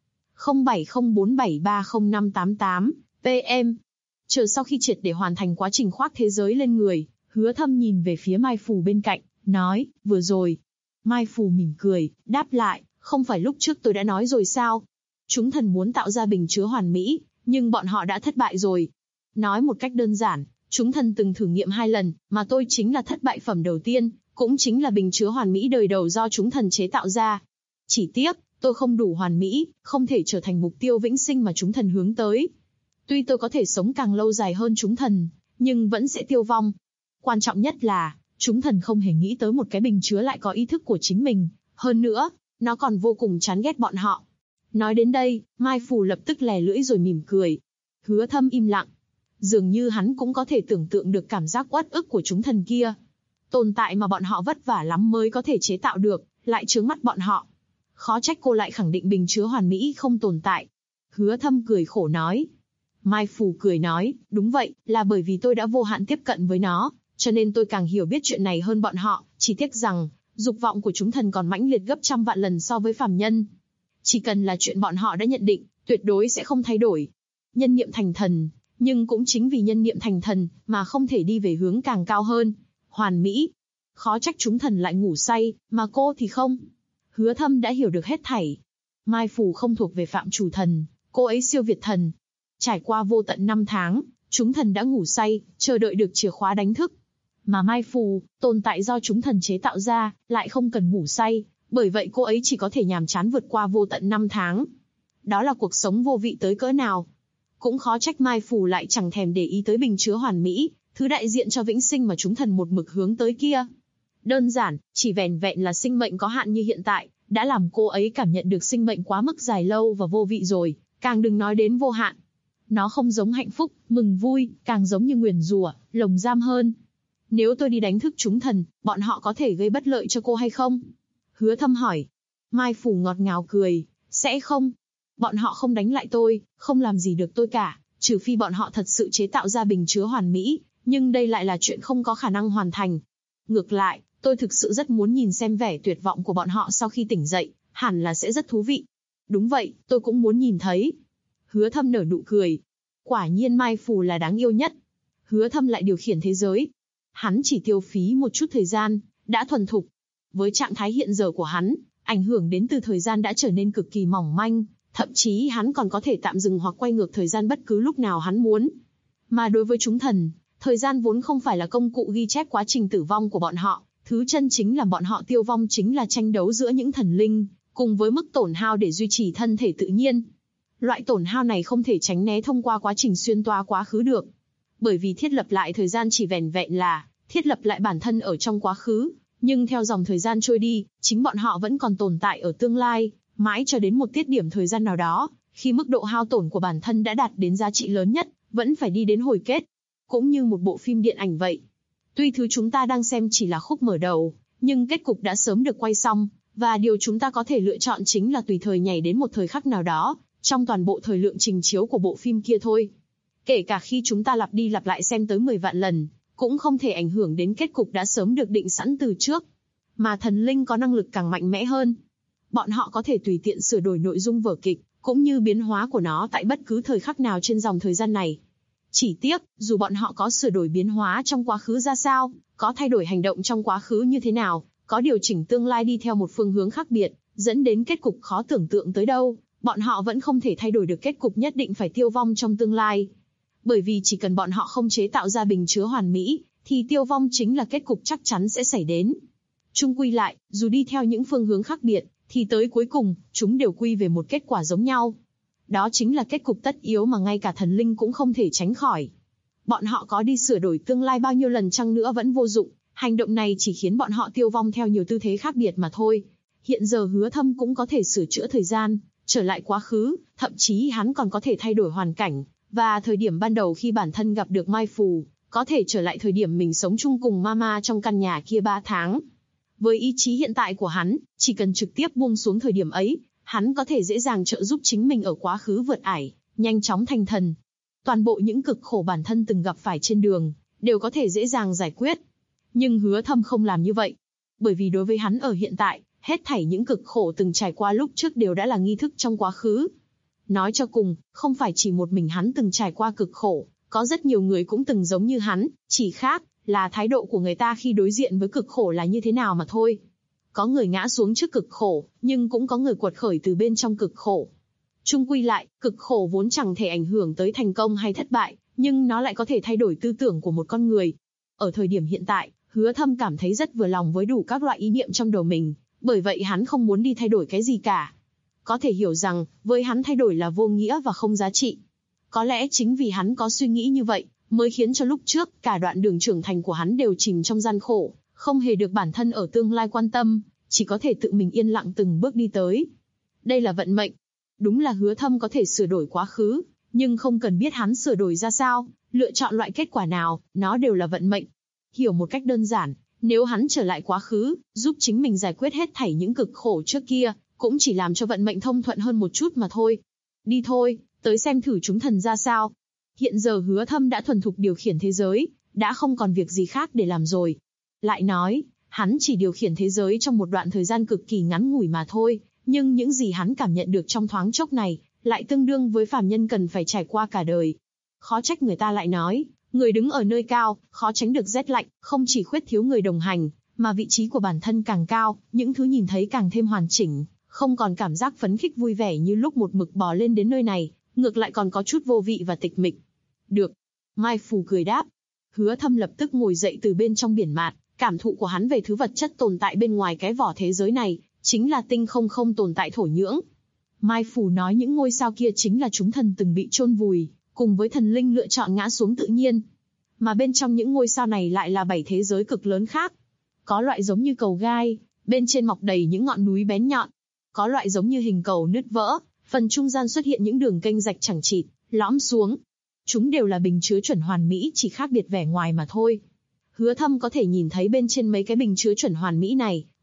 0704730588 PM. Chờ sau khi triệt để hoàn thành quá trình khoác thế giới lên người, Hứa Thâm nhìn về phía Mai Phù bên cạnh, nói, vừa rồi. Mai Phù mỉm cười, đáp lại, không phải lúc trước tôi đã nói rồi sao? Chúng thần muốn tạo ra bình chứa hoàn mỹ, nhưng bọn họ đã thất bại rồi. Nói một cách đơn giản, chúng thần từng thử nghiệm 2 lần, mà tôi chính là thất bại phẩm đầu tiên, cũng chính là bình chứa hoàn mỹ đời đầu do chúng thần chế tạo ra. Chỉ tiếc, tôi không đủ hoàn mỹ, không thể trở thành mục tiêu vĩnh sinh mà chúng thần hướng tới. Tuy tôi có thể sống càng lâu dài hơn chúng thần, nhưng vẫn sẽ tiêu vong. Quan trọng nhất là, chúng thần không hề nghĩ tới một cái bình chứa lại có ý thức của chính mình. Hơn nữa, nó còn vô cùng chán ghét bọn họ. Nói đến đây, Mai Phù lập tức lè lưỡi rồi mỉm cười. Hứa Thâm im lặng. Dường như hắn cũng có thể tưởng tượng được cảm giác uất ức của chúng thần kia. Tồn tại mà bọn họ vất vả lắm mới có thể chế tạo được, lại chướng mắt bọn họ. Khó trách cô lại khẳng định bình chứa hoàn mỹ không tồn tại. Hứa Thâm cười khổ nói. Mai Phù cười nói, đúng vậy, là bởi vì tôi đã vô hạn tiếp cận với nó, cho nên tôi càng hiểu biết chuyện này hơn bọn họ, chỉ tiếc rằng, dục vọng của chúng thần còn mãnh liệt gấp trăm vạn lần so với phàm nhân. Chỉ cần là chuyện bọn họ đã nhận định, tuyệt đối sẽ không thay đổi. Nhân niệm thành thần, nhưng cũng chính vì nhân niệm thành thần, mà không thể đi về hướng càng cao hơn. Hoàn mỹ. Khó trách chúng thần lại ngủ say, mà cô thì không. Hứa Thâm đã hiểu được hết thảy. Mai Phù không thuộc về phạm chủ thần, cô ấy siêu việt thần. Trải qua vô tận 5 tháng, chúng thần đã ngủ say, chờ đợi được chìa khóa đánh thức. Mà Mai Phù, tồn tại do chúng thần chế tạo ra, lại không cần ngủ say, bởi vậy cô ấy chỉ có thể nhàm chán vượt qua vô tận 5 tháng. Đó là cuộc sống vô vị tới cỡ nào. Cũng khó trách Mai Phù lại chẳng thèm để ý tới bình chứa hoàn mỹ, thứ đại diện cho vĩnh sinh mà chúng thần một mực hướng tới kia. Đơn giản, chỉ vẻn vẹn là sinh mệnh có hạn như hiện tại, đã làm cô ấy cảm nhận được sinh mệnh quá mức dài lâu và vô vị rồi, càng đừng nói đến vô hạn. Nó không giống hạnh phúc, mừng vui, càng giống như nguyền rủa, lồng giam hơn. Nếu tôi đi đánh thức chúng thần, bọn họ có thể gây bất lợi cho cô hay không? Hứa Thâm hỏi. Mai Phủ ngọt ngào cười, sẽ không. Bọn họ không đánh lại tôi, không làm gì được tôi cả, trừ phi bọn họ thật sự chế tạo ra bình chứa hoàn mỹ, nhưng đây lại là chuyện không có khả năng hoàn thành. Ngược lại, tôi thực sự rất muốn nhìn xem vẻ tuyệt vọng của bọn họ sau khi tỉnh dậy, hẳn là sẽ rất thú vị. Đúng vậy, tôi cũng muốn nhìn thấy. Hứa Thâm nở nụ cười. Quả nhiên Mai Phủ là đáng yêu nhất. Hứa Thâm lại điều khiển thế giới. Hắn chỉ tiêu phí một chút thời gian, đã thuần thục. Với trạng thái hiện giờ của hắn, ảnh hưởng đến từ thời gian đã trở nên cực kỳ mỏng manh, thậm chí hắn còn có thể tạm dừng hoặc quay ngược thời gian bất cứ lúc nào hắn muốn. Mà đối với chúng thần, thời gian vốn không phải là công cụ ghi chép quá trình tử vong của bọn họ, thứ chân chính làm bọn họ tiêu vong chính là tranh đấu giữa những thần linh, cùng với mức tổn hao để duy trì thân thể tự nhiên. Loại tổn hao này không thể tránh né thông qua quá trình xuyên toa quá khứ được. Bởi vì thiết lập lại thời gian chỉ vẻn vẹn là thiết lập lại bản thân ở trong quá khứ, nhưng theo dòng thời gian trôi đi, chính bọn họ vẫn còn tồn tại ở tương lai, mãi cho đến một tiết điểm thời gian nào đó, khi mức độ hao tổn của bản thân đã đạt đến giá trị lớn nhất, vẫn phải đi đến hồi kết. Cũng như một bộ phim điện ảnh vậy. Tuy thứ chúng ta đang xem chỉ là khúc mở đầu, nhưng kết cục đã sớm được quay xong, và điều chúng ta có thể lựa chọn chính là tùy thời nhảy đến một thời khắc nào đó, trong toàn bộ thời lượng trình chiếu của bộ phim kia thôi. Kể cả khi chúng ta lặp đi lặp lại xem tới 10 vạn lần, cũng không thể ảnh hưởng đến kết cục đã sớm được định sẵn từ trước. Mà thần linh có năng lực càng mạnh mẽ hơn. Bọn họ có thể tùy tiện sửa đổi nội dung vở kịch, cũng như biến hóa của nó tại bất cứ thời khắc nào trên dòng thời gian này. Chỉ tiếc, dù bọn họ có sửa đổi biến hóa trong quá khứ ra sao, có thay đổi hành động trong quá khứ như thế nào, có điều chỉnh tương lai đi theo một phương hướng khác biệt, dẫn đến kết cục khó tưởng tượng tới đâu, bọn họ vẫn không thể thay đổi được kết cục nhất định phải tiêu vong trong tương lai. Bởi vì chỉ cần bọn họ không chế tạo ra bình chứa hoàn mỹ, thì tiêu vong chính là kết cục chắc chắn sẽ xảy đến. Chung quy lại, dù đi theo những phương hướng khác biệt, thì tới cuối cùng, chúng đều quy về một kết quả giống nhau. Đó chính là kết cục tất yếu mà ngay cả thần linh cũng không thể tránh khỏi. Bọn họ có đi sửa đổi tương lai bao nhiêu lần chăng nữa vẫn vô dụng, hành động này chỉ khiến bọn họ tiêu vong theo nhiều tư thế khác biệt mà thôi. Hiện giờ Hứa Thâm cũng có thể sửa chữa thời gian, trở lại quá khứ, thậm chí hắn còn có thể thay đổi hoàn cảnh, và thời điểm ban đầu khi bản thân gặp được Mai Phù, có thể trở lại thời điểm mình sống chung cùng Mama trong căn nhà kia 3 tháng. Với ý chí hiện tại của hắn, chỉ cần trực tiếp buông xuống thời điểm ấy, hắn có thể dễ dàng trợ giúp chính mình ở quá khứ vượt ải, nhanh chóng thành thần. Toàn bộ những cực khổ bản thân từng gặp phải trên đường, đều có thể dễ dàng giải quyết. Nhưng Hứa Thâm không làm như vậy. Bởi vì đối với hắn ở hiện tại, hết thảy những cực khổ từng trải qua lúc trước đều đã là nghi thức trong quá khứ. Nói cho cùng, không phải chỉ một mình hắn từng trải qua cực khổ, có rất nhiều người cũng từng giống như hắn, chỉ khác là thái độ của người ta khi đối diện với cực khổ là như thế nào mà thôi. Có người ngã xuống trước cực khổ, nhưng cũng có người quật khởi từ bên trong cực khổ. Chung quy lại, cực khổ vốn chẳng thể ảnh hưởng tới thành công hay thất bại, nhưng nó lại có thể thay đổi tư tưởng của một con người. Ở thời điểm hiện tại, Hứa Thâm cảm thấy rất vừa lòng với đủ các loại ý niệm trong đầu mình, bởi vậy hắn không muốn đi thay đổi cái gì cả. Có thể hiểu rằng, với hắn thay đổi là vô nghĩa và không giá trị. Có lẽ chính vì hắn có suy nghĩ như vậy, mới khiến cho lúc trước cả đoạn đường trưởng thành của hắn đều chìm trong gian khổ, không hề được bản thân ở tương lai quan tâm, chỉ có thể tự mình yên lặng từng bước đi tới. Đây là vận mệnh. Đúng là Hứa Thâm có thể sửa đổi quá khứ, nhưng không cần biết hắn sửa đổi ra sao, lựa chọn loại kết quả nào, nó đều là vận mệnh. Hiểu một cách đơn giản, nếu hắn trở lại quá khứ, giúp chính mình giải quyết hết thảy những cực khổ trước kia, cũng chỉ làm cho vận mệnh thông thuận hơn một chút mà thôi. Đi thôi, tới xem thử chúng thần ra sao. Hiện giờ Hứa Thâm đã thuần thục điều khiển thế giới, đã không còn việc gì khác để làm rồi. Lại nói, hắn chỉ điều khiển thế giới trong một đoạn thời gian cực kỳ ngắn ngủi mà thôi, nhưng những gì hắn cảm nhận được trong thoáng chốc này, lại tương đương với phàm nhân cần phải trải qua cả đời. Khó trách người ta lại nói, người đứng ở nơi cao, khó tránh được rét lạnh, không chỉ khuyết thiếu người đồng hành, mà vị trí của bản thân càng cao, những thứ nhìn thấy càng thêm hoàn chỉnh, không còn cảm giác phấn khích vui vẻ như lúc một mực bò lên đến nơi này, ngược lại còn có chút vô vị và tịch mịch. Được. Mai Phù cười đáp. Hứa Thâm lập tức ngồi dậy từ bên trong biển mạn, cảm thụ của hắn về thứ vật chất tồn tại bên ngoài cái vỏ thế giới này, chính là tinh không không tồn tại thổ nhưỡng. Mai Phù nói những ngôi sao kia chính là chúng thần từng bị chôn vùi, cùng với thần linh lựa chọn ngã xuống tự nhiên. Mà bên trong những ngôi sao này lại là 7 thế giới cực lớn khác. Có loại giống như cầu gai, bên trên mọc đầy những ngọn núi bén nhọn. Có loại giống như hình cầu nứt vỡ, phần trung gian xuất hiện những đường kênh rạch chằng chịt, lõm xuống. Chúng đều là bình chứa chuẩn hoàn mỹ, chỉ khác biệt vẻ ngoài mà thôi. Hứa Thâm có thể nhìn thấy bên trên mấy cái bình chứa chuẩn hoàn mỹ này,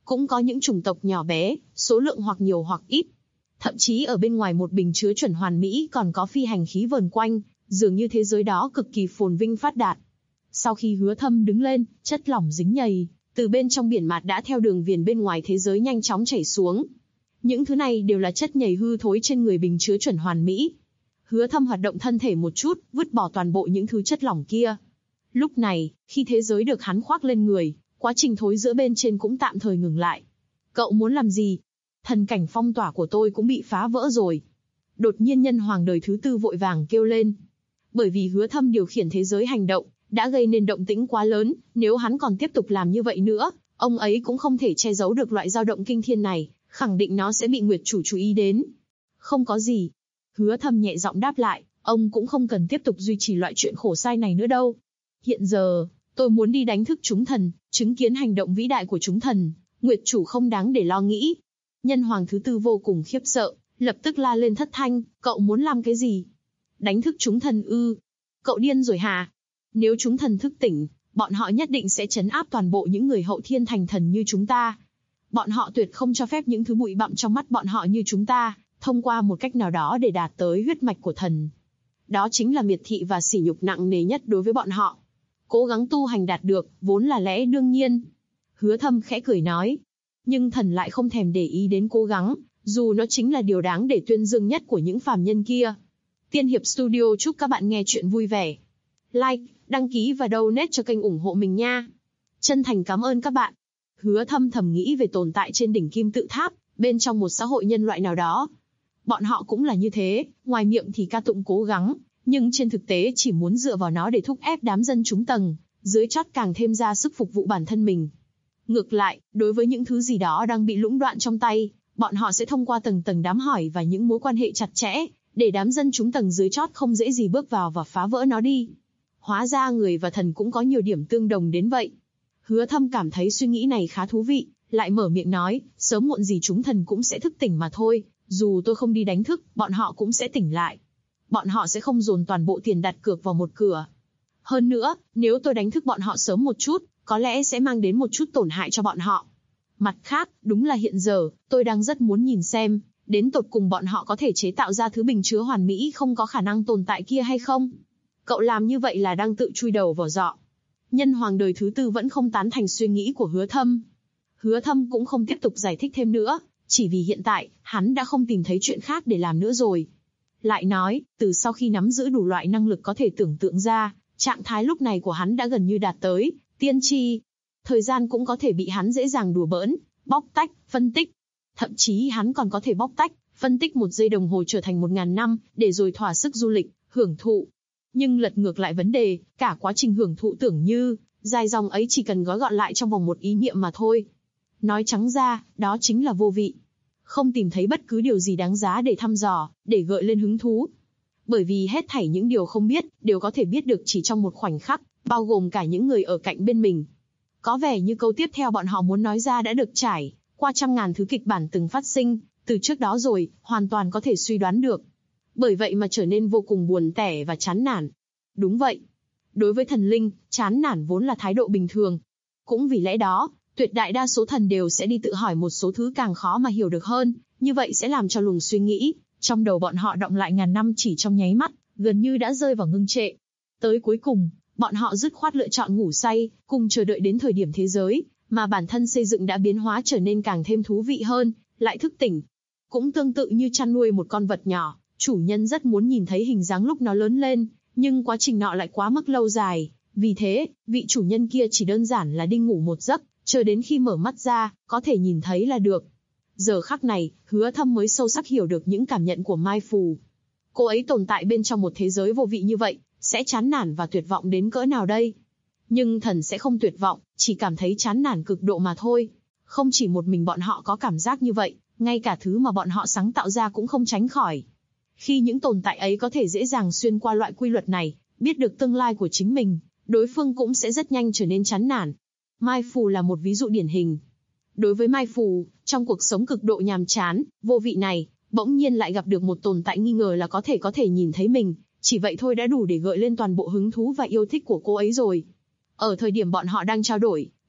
Cũng có những chủng tộc nhỏ bé, số lượng hoặc nhiều hoặc ít. Thậm chí ở bên ngoài một bình chứa chuẩn hoàn mỹ còn có phi hành khí vờn quanh, dường như thế giới đó cực kỳ phồn vinh phát đạt. Sau khi Hứa Thâm đứng lên, chất lỏng dính nhầy, từ bên trong biển mạt đã theo đường viền bên ngoài thế giới nhanh chóng chảy xuống. Những thứ này đều là chất nhầy hư thối trên người bình chứa chuẩn hoàn mỹ. Hứa Thâm hoạt động thân thể một chút, vứt bỏ toàn bộ những thứ chất lỏng kia. Lúc này, khi thế giới được hắn khoác lên người, quá trình thối giữa bên trên cũng tạm thời ngừng lại. Cậu muốn làm gì? Thần cảnh phong tỏa của tôi cũng bị phá vỡ rồi. Đột nhiên nhân hoàng đời thứ tư vội vàng kêu lên. Bởi vì Hứa Thâm điều khiển thế giới hành động, đã gây nên động tĩnh quá lớn, nếu hắn còn tiếp tục làm như vậy nữa, ông ấy cũng không thể che giấu được loại dao động kinh thiên này, khẳng định nó sẽ bị Nguyệt Chủ chú ý đến. Không có gì. Hứa Thâm nhẹ giọng đáp lại, ông cũng không cần tiếp tục duy trì loại chuyện khổ sai này nữa đâu. Hiện giờ, tôi muốn đi đánh thức chúng thần, chứng kiến hành động vĩ đại của chúng thần, Nguyệt Chủ không đáng để lo nghĩ. Nhân hoàng thứ tư vô cùng khiếp sợ, lập tức la lên thất thanh, cậu muốn làm cái gì? Đánh thức chúng thần ư? Cậu điên rồi hả? Nếu chúng thần thức tỉnh, bọn họ nhất định sẽ trấn áp toàn bộ những người hậu thiên thành thần như chúng ta. Bọn họ tuyệt không cho phép những thứ bụi bặm trong mắt bọn họ như chúng ta, thông qua một cách nào đó để đạt tới huyết mạch của thần. Đó chính là miệt thị và sỉ nhục nặng nề nhất đối với bọn họ. Cố gắng tu hành đạt được, vốn là lẽ đương nhiên. Hứa Thâm khẽ cười nói. Nhưng thần lại không thèm để ý đến cố gắng, dù nó chính là điều đáng để tuyên dương nhất của những phàm nhân kia. Tiên Hiệp Studio chúc các bạn nghe chuyện vui vẻ. Like, đăng ký và donate cho kênh ủng hộ mình nha. Chân thành cảm ơn các bạn. Hứa Thâm thầm nghĩ về tồn tại trên đỉnh kim tự tháp, bên trong một xã hội nhân loại nào đó. Bọn họ cũng là như thế, ngoài miệng thì ca tụng cố gắng, nhưng trên thực tế chỉ muốn dựa vào nó để thúc ép đám dân chúng tầng dưới chót càng thêm ra sức phục vụ bản thân mình. Ngược lại, đối với những thứ gì đó đang bị lũng đoạn trong tay, bọn họ sẽ thông qua tầng tầng đám hỏi và những mối quan hệ chặt chẽ, để đám dân chúng tầng dưới chót không dễ gì bước vào và phá vỡ nó đi. Hóa ra người và thần cũng có nhiều điểm tương đồng đến vậy. Hứa Thâm cảm thấy suy nghĩ này khá thú vị, lại mở miệng nói, sớm muộn gì chúng thần cũng sẽ thức tỉnh mà thôi, dù tôi không đi đánh thức, bọn họ cũng sẽ tỉnh lại. Bọn họ sẽ không dồn toàn bộ tiền đặt cược vào một cửa. Hơn nữa, nếu tôi đánh thức bọn họ sớm một chút, có lẽ sẽ mang đến một chút tổn hại cho bọn họ. Mặt khác, đúng là hiện giờ, tôi đang rất muốn nhìn xem, đến tột cùng bọn họ có thể chế tạo ra thứ bình chứa hoàn mỹ không có khả năng tồn tại kia hay không. Cậu làm như vậy là đang tự chui đầu vào giọ. Nhân hoàng đời thứ tư vẫn không tán thành suy nghĩ của Hứa Thâm. Hứa Thâm cũng không tiếp tục giải thích thêm nữa, chỉ vì hiện tại, hắn đã không tìm thấy chuyện khác để làm nữa rồi. Lại nói, từ sau khi nắm giữ đủ loại năng lực có thể tưởng tượng ra, trạng thái lúc này của hắn đã gần như đạt tới tiên tri. Thời gian cũng có thể bị hắn dễ dàng đùa bỡn, bóc tách, phân tích. Thậm chí hắn còn có thể bóc tách, phân tích 1 giây đồng hồ trở thành 1000 năm, để rồi thỏa sức du lịch, hưởng thụ. Nhưng lật ngược lại vấn đề, cả quá trình hưởng thụ tưởng như, dài dòng ấy chỉ cần gói gọn lại trong vòng một ý niệm mà thôi. Nói trắng ra, đó chính là vô vị. Không tìm thấy bất cứ điều gì đáng giá để thăm dò, để gợi lên hứng thú. Bởi vì hết thảy những điều không biết, đều có thể biết được chỉ trong một khoảnh khắc, bao gồm cả những người ở cạnh bên mình. Có vẻ như câu tiếp theo bọn họ muốn nói ra đã được trải qua trăm ngàn thứ kịch bản từng phát sinh, từ trước đó rồi, hoàn toàn có thể suy đoán được. Bởi vậy mà trở nên vô cùng buồn tẻ và chán nản. Đúng vậy. Đối với thần linh, chán nản vốn là thái độ bình thường. Cũng vì lẽ đó, tuyệt đại đa số thần đều sẽ đi tự hỏi một số thứ càng khó mà hiểu được hơn, như vậy sẽ làm cho luồng suy nghĩ trong đầu bọn họ đọng lại ngàn năm chỉ trong nháy mắt, gần như đã rơi vào ngưng trệ. Tới cuối cùng, bọn họ dứt khoát lựa chọn ngủ say, cùng chờ đợi đến thời điểm thế giới mà bản thân xây dựng đã biến hóa trở nên càng thêm thú vị hơn, lại thức tỉnh. Cũng tương tự như chăn nuôi một con vật nhỏ, chủ nhân rất muốn nhìn thấy hình dáng lúc nó lớn lên, nhưng quá trình nọ lại quá mức lâu dài, vì thế, vị chủ nhân kia chỉ đơn giản là đi ngủ một giấc, chờ đến khi mở mắt ra, có thể nhìn thấy là được. Giờ khắc này, Hứa Thâm mới sâu sắc hiểu được những cảm nhận của Mai Phù. Cô ấy tồn tại bên trong một thế giới vô vị như vậy, sẽ chán nản và tuyệt vọng đến cỡ nào đây? Nhưng thần sẽ không tuyệt vọng, chỉ cảm thấy chán nản cực độ mà thôi. Không chỉ một mình bọn họ có cảm giác như vậy, ngay cả thứ mà bọn họ sáng tạo ra cũng không tránh khỏi. Khi những tồn tại ấy có thể dễ dàng xuyên qua loại quy luật này, biết được tương lai của chính mình, đối phương cũng sẽ rất nhanh trở nên chán nản. Mai Phù là một ví dụ điển hình. Đối với Mai Phù, trong cuộc sống cực độ nhàm chán, vô vị này, bỗng nhiên lại gặp được một tồn tại nghi ngờ là có thể nhìn thấy mình, chỉ vậy thôi đã đủ để gợi lên toàn bộ hứng thú và yêu thích của cô ấy rồi. Ở thời điểm bọn họ đang trao đổi,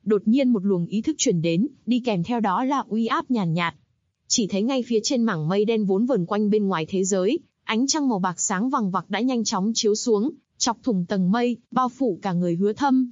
Đột nhiên một luồng ý thức truyền đến, đi kèm theo đó là uy áp nhàn nhạt. Chỉ thấy ngay phía trên mảng mây đen vốn vờn quanh bên ngoài thế giới, ánh trăng màu bạc sáng vằng vặc đã nhanh chóng chiếu xuống, chọc thủng tầng mây, bao phủ cả người Hứa Thâm.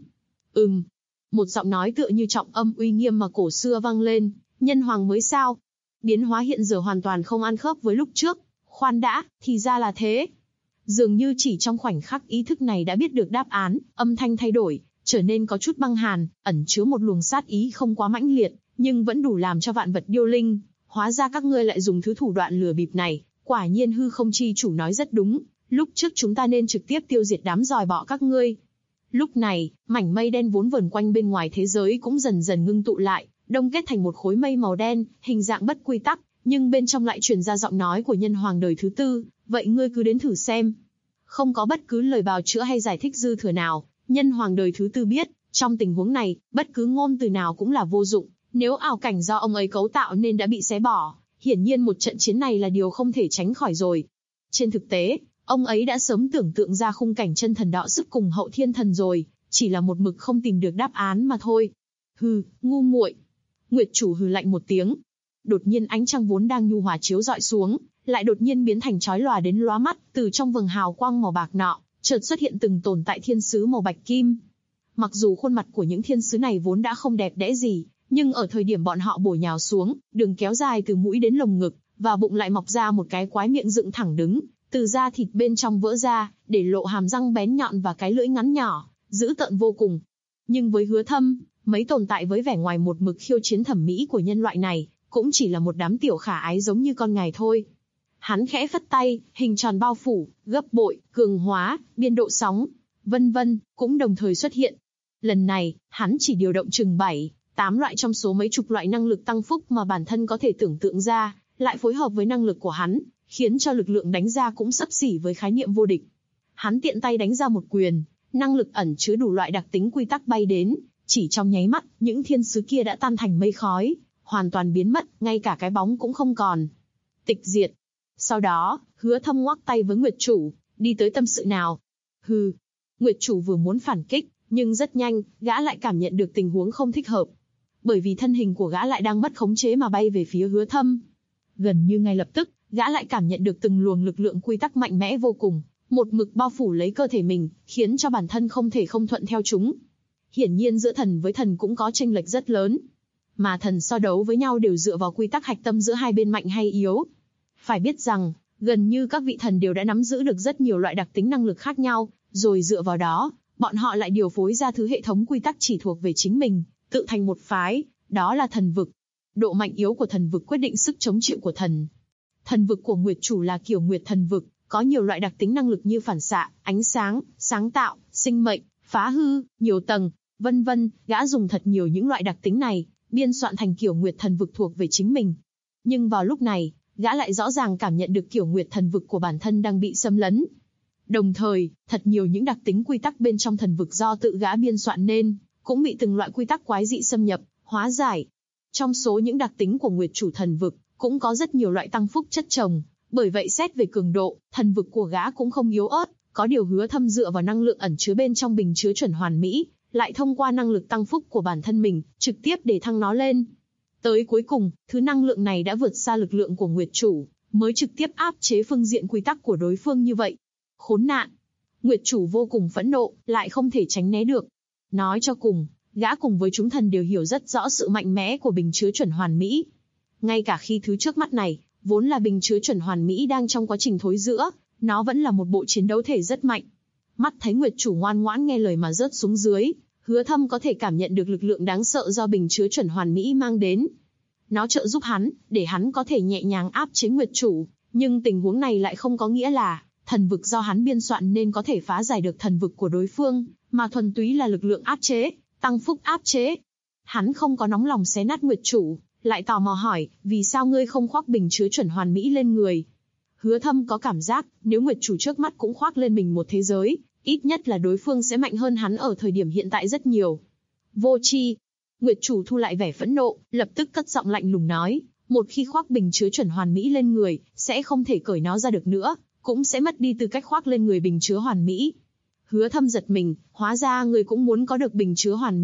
Một giọng nói tựa như trọng âm uy nghiêm mà cổ xưa vang lên, nhân hoàng mới sao? Biến hóa hiện giờ hoàn toàn không ăn khớp với lúc trước. Khoan đã, thì ra là thế. Dường như chỉ trong khoảnh khắc ý thức này đã biết được đáp án, âm thanh thay đổi, trở nên có chút băng hàn, ẩn chứa một luồng sát ý không quá mãnh liệt, nhưng vẫn đủ làm cho vạn vật điêu linh. Hóa ra các ngươi lại dùng thứ thủ đoạn lừa bịp này, quả nhiên hư không chi chủ nói rất đúng, lúc trước chúng ta nên trực tiếp tiêu diệt đám giòi bọ các ngươi. Lúc này, mảnh mây đen vốn vờn quanh bên ngoài thế giới cũng dần dần ngưng tụ lại, đông kết thành một khối mây màu đen, hình dạng bất quy tắc, nhưng bên trong lại truyền ra giọng nói của nhân hoàng đời thứ tư, vậy ngươi cứ đến thử xem. Không có bất cứ lời bào chữa hay giải thích dư thừa nào, nhân hoàng đời thứ tư biết, trong tình huống này, bất cứ ngôn từ nào cũng là vô dụng, nếu ảo cảnh do ông ấy cấu tạo nên đã bị xé bỏ, hiển nhiên một trận chiến này là điều không thể tránh khỏi rồi. Trên thực tế, ông ấy đã sớm tưởng tượng ra khung cảnh chân thần đọ sức cùng hậu thiên thần rồi, chỉ là một mực không tìm được đáp án mà thôi. Hừ, ngu muội. Nguyệt chủ hừ lạnh một tiếng. Đột nhiên ánh trăng vốn đang nhu hòa chiếu rọi xuống, lại đột nhiên biến thành chói lòa đến lóa mắt, từ trong vầng hào quang màu bạc nọ, chợt xuất hiện từng tồn tại thiên sứ màu bạch kim. Mặc dù khuôn mặt của những thiên sứ này vốn đã không đẹp đẽ gì, nhưng ở thời điểm bọn họ bổ nhào xuống, đường kéo dài từ mũi đến lồng ngực, và bụng lại mọc ra một cái quái miệng dựng thẳng đứng, từ da thịt bên trong vỡ ra, để lộ hàm răng bén nhọn và cái lưỡi ngắn nhỏ, dữ tợn vô cùng. Nhưng với Hứa Thâm, mấy tồn tại với vẻ ngoài một mực khiêu chiến thẩm mỹ của nhân loại này, cũng chỉ là một đám tiểu khả ái giống như con ngài thôi. Hắn khẽ phất tay, hình tròn bao phủ, gấp bội, cường hóa, biên độ sóng, vân vân, cũng đồng thời xuất hiện. Lần này, hắn chỉ điều động chừng 7-8 loại trong số mấy chục loại năng lực tăng phúc mà bản thân có thể tưởng tượng ra, lại phối hợp với năng lực của hắn, khiến cho lực lượng đánh ra cũng xấp xỉ với khái niệm vô địch. Hắn tiện tay đánh ra một quyền, năng lực ẩn chứa đủ loại đặc tính quy tắc bay đến, chỉ trong nháy mắt, những thiên sứ kia đã tan thành mây khói, hoàn toàn biến mất, ngay cả cái bóng cũng không còn. Tịch diệt. Sau đó, Hứa Thâm ngoắc tay với Nguyệt chủ, đi tới tâm sự nào. Hừ. Nguyệt chủ vừa muốn phản kích, nhưng rất nhanh, gã lại cảm nhận được tình huống không thích hợp. Bởi vì thân hình của gã lại đang mất khống chế mà bay về phía Hứa Thâm. Gần như ngay lập tức, gã lại cảm nhận được từng luồng lực lượng quy tắc mạnh mẽ vô cùng, một mực bao phủ lấy cơ thể mình, khiến cho bản thân không thể không thuận theo chúng. Hiển nhiên giữa thần với thần cũng có chênh lệch rất lớn. Mà thần so đấu với nhau đều dựa vào quy tắc hạch tâm giữa hai bên mạnh hay yếu. Phải biết rằng, gần như các vị thần đều đã nắm giữ được rất nhiều loại đặc tính năng lực khác nhau, rồi dựa vào đó, bọn họ lại điều phối ra thứ hệ thống quy tắc chỉ thuộc về chính mình, tự thành một phái, đó là thần vực. Độ mạnh yếu của thần vực quyết định sức chống chịu của thần. Thần vực của Nguyệt chủ là kiểu Nguyệt thần vực, có nhiều loại đặc tính năng lực như phản xạ, ánh sáng, sáng tạo, sinh mệnh, phá hư, nhiều tầng, vân vân. Gã dùng thật nhiều những loại đặc tính này, biên soạn thành kiểu Nguyệt thần vực thuộc về chính mình. Nhưng vào lúc này, gã lại rõ ràng cảm nhận được kiểu Nguyệt thần vực của bản thân đang bị xâm lấn. Đồng thời, thật nhiều những đặc tính quy tắc bên trong thần vực do tự gã biên soạn nên, cũng bị từng loại quy tắc quái dị xâm nhập, hóa giải. Trong số những đặc tính của Nguyệt chủ thần vực, cũng có rất nhiều loại tăng phúc chất chồng, bởi vậy xét về cường độ, thần vực của gã cũng không yếu ớt, có điều Hứa Thâm dựa vào năng lượng ẩn chứa bên trong bình chứa chuẩn hoàn mỹ, lại thông qua năng lực tăng phúc của bản thân mình, trực tiếp để thăng nó lên. Tới cuối cùng, thứ năng lượng này đã vượt xa lực lượng của Nguyệt chủ, mới trực tiếp áp chế phương diện quy tắc của đối phương như vậy. Khốn nạn! Nguyệt chủ vô cùng phẫn nộ, lại không thể tránh né được. Nói cho cùng, gã cùng với chúng thần đều hiểu rất rõ sự mạnh mẽ của bình chứa chuẩn hoàn mỹ. Ngay cả khi thứ trước mắt này, vốn là bình chứa chuẩn hoàn mỹ đang trong quá trình thối rữa, nó vẫn là một bộ chiến đấu thể rất mạnh. Mắt thấy Nguyệt chủ ngoan ngoãn nghe lời mà rớt xuống dưới, Hứa Thâm có thể cảm nhận được lực lượng đáng sợ do bình chứa chuẩn hoàn mỹ mang đến. Nó trợ giúp hắn, để hắn có thể nhẹ nhàng áp chế Nguyệt chủ, nhưng tình huống này lại không có nghĩa là thần vực do hắn biên soạn nên có thể phá giải được thần vực của đối phương, mà thuần túy là lực lượng áp chế, tăng phúc áp chế. Hắn không có nóng lòng xé nát Nguyệt chủ, lại tò mò hỏi, vì sao ngươi không khoác bình chứa chuẩn hoàn mỹ lên người? Hứa Thâm có cảm giác, nếu Nguyệt chủ trước mắt cũng khoác lên mình một thế giới, ít nhất là đối phương sẽ mạnh hơn hắn ở thời điểm hiện tại rất nhiều. Vô tri. Nguyệt chủ thu lại vẻ phẫn nộ, lập tức cất giọng lạnh lùng nói, một khi khoác bình chứa chuẩn hoàn mỹ lên người, sẽ không thể cởi nó ra được nữa, cũng sẽ mất đi tư cách khoác lên người bình chứa hoàn mỹ. Hứa Thâm giật mình, hóa ra người cũng muốn có được bình chứa hoàn mỹ,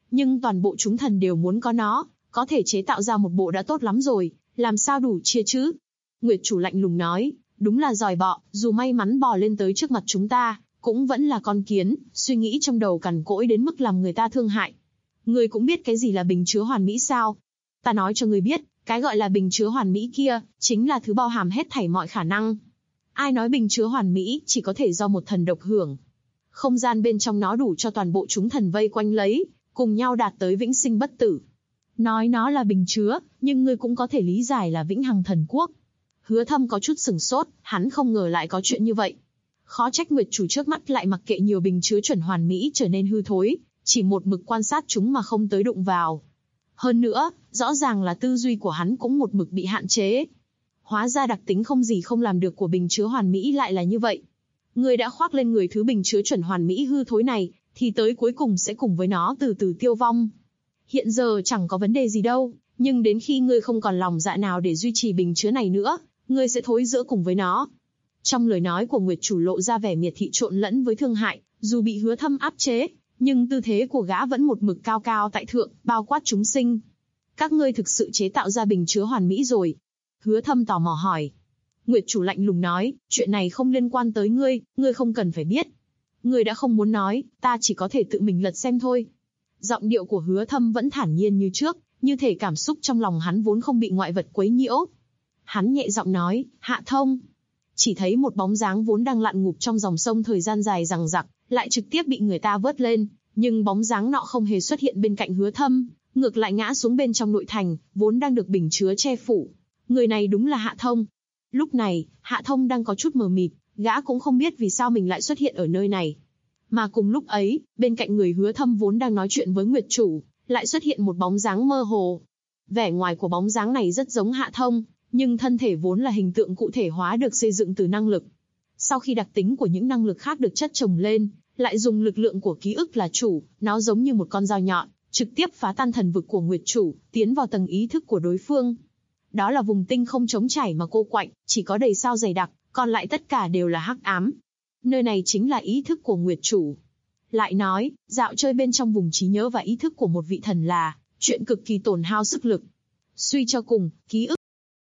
nhưng toàn bộ chúng thần đều muốn có nó, có thể chế tạo ra một bộ đã tốt lắm rồi, làm sao đủ chia chứ? Nguyệt chủ lạnh lùng nói, đúng là giỏi bọ, dù may mắn bò lên tới trước mặt chúng ta, cũng vẫn là con kiến, suy nghĩ trong đầu cằn cỗi đến mức làm người ta thương hại. Ngươi cũng biết cái gì là bình chứa hoàn mỹ sao? Ta nói cho ngươi biết, cái gọi là bình chứa hoàn mỹ kia, chính là thứ bao hàm hết thảy mọi khả năng. Ai nói bình chứa hoàn mỹ chỉ có thể do một thần độc hưởng. Không gian bên trong nó đủ cho toàn bộ chúng thần vây quanh lấy, cùng nhau đạt tới vĩnh sinh bất tử. Nói nó là bình chứa, nhưng ngươi cũng có thể lý giải là vĩnh hằng thần quốc. Hứa Thâm có chút sửng sốt, hắn không ngờ lại có chuyện như vậy. Khó trách Nguyệt chủ trước mắt lại mặc kệ nhiều bình chứa chuẩn hoàn mỹ trở nên hư thối, chỉ một mực quan sát chúng mà không tới đụng vào. Hơn nữa, rõ ràng là tư duy của hắn cũng một mực bị hạn chế. Hóa ra đặc tính không gì không làm được của bình chứa hoàn mỹ lại là như vậy. Ngươi đã khoác lên người thứ bình chứa chuẩn hoàn mỹ hư thối này, thì tới cuối cùng sẽ cùng với nó từ từ tiêu vong. Hiện giờ chẳng có vấn đề gì đâu, nhưng đến khi ngươi không còn lòng dạ nào để duy trì bình chứa này nữa, ngươi sẽ thối rữa cùng với nó. Trong lời nói của Nguyệt chủ lộ ra vẻ miệt thị trộn lẫn với thương hại, dù bị Hứa Thâm áp chế, nhưng tư thế của gã vẫn một mực cao cao tại thượng, bao quát chúng sinh. Các ngươi thực sự chế tạo ra bình chứa hoàn mỹ rồi? Hứa Thâm tò mò hỏi. Nguyệt chủ lạnh lùng nói, chuyện này không liên quan tới ngươi, ngươi không cần phải biết. Ngươi đã không muốn nói, ta chỉ có thể tự mình lật xem thôi. Giọng điệu của Hứa Thâm vẫn thản nhiên như trước, như thể cảm xúc trong lòng hắn vốn không bị ngoại vật quấy nhiễu. Hắn nhẹ giọng nói, Hạ Thông. Chỉ thấy một bóng dáng vốn đang lặn ngụp trong dòng sông thời gian dài dằng dặc, lại trực tiếp bị người ta vớt lên, nhưng bóng dáng nọ không hề xuất hiện bên cạnh Hứa Thâm, ngược lại ngã xuống bên trong nội thành, vốn đang được bình chứa che phủ. Người này đúng là Hạ Thông. Lúc này, Hạ Thông đang có chút mờ mịt, gã cũng không biết vì sao mình lại xuất hiện ở nơi này. Mà cùng lúc ấy, bên cạnh người Hứa Thâm vốn đang nói chuyện với Nguyệt chủ, lại xuất hiện một bóng dáng mơ hồ. Vẻ ngoài của bóng dáng này rất giống Hạ Thông, nhưng thân thể vốn là hình tượng cụ thể hóa được xây dựng từ năng lực. Sau khi đặc tính của những năng lực khác được chất chồng lên, lại dùng lực lượng của ký ức là chủ, nó giống như một con dao nhọn, trực tiếp phá tan thần vực của Nguyệt chủ, tiến vào tầng ý thức của đối phương. Đó là vùng tinh không trống trải mà cô quạnh, chỉ có đầy sao dày đặc, còn lại tất cả đều là hắc ám. Nơi này chính là ý thức của Nguyệt chủ. Lại nói, dạo chơi bên trong vùng trí nhớ và ý thức của một vị thần là chuyện cực kỳ tổn hao sức lực. Suy cho cùng, ký ức.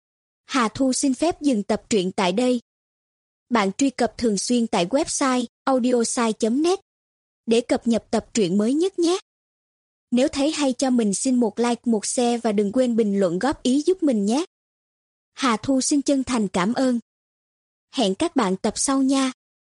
Hà Thu xin phép dừng tập truyện tại đây. Bạn truy cập thường xuyên tại website audiosai.net để cập nhật tập truyện mới nhất nhé. Nếu thấy hay cho mình xin một like, một share và đừng quên bình luận góp ý giúp mình nhé. Hà Thu xin chân thành cảm ơn. Hẹn các bạn tập sau nha.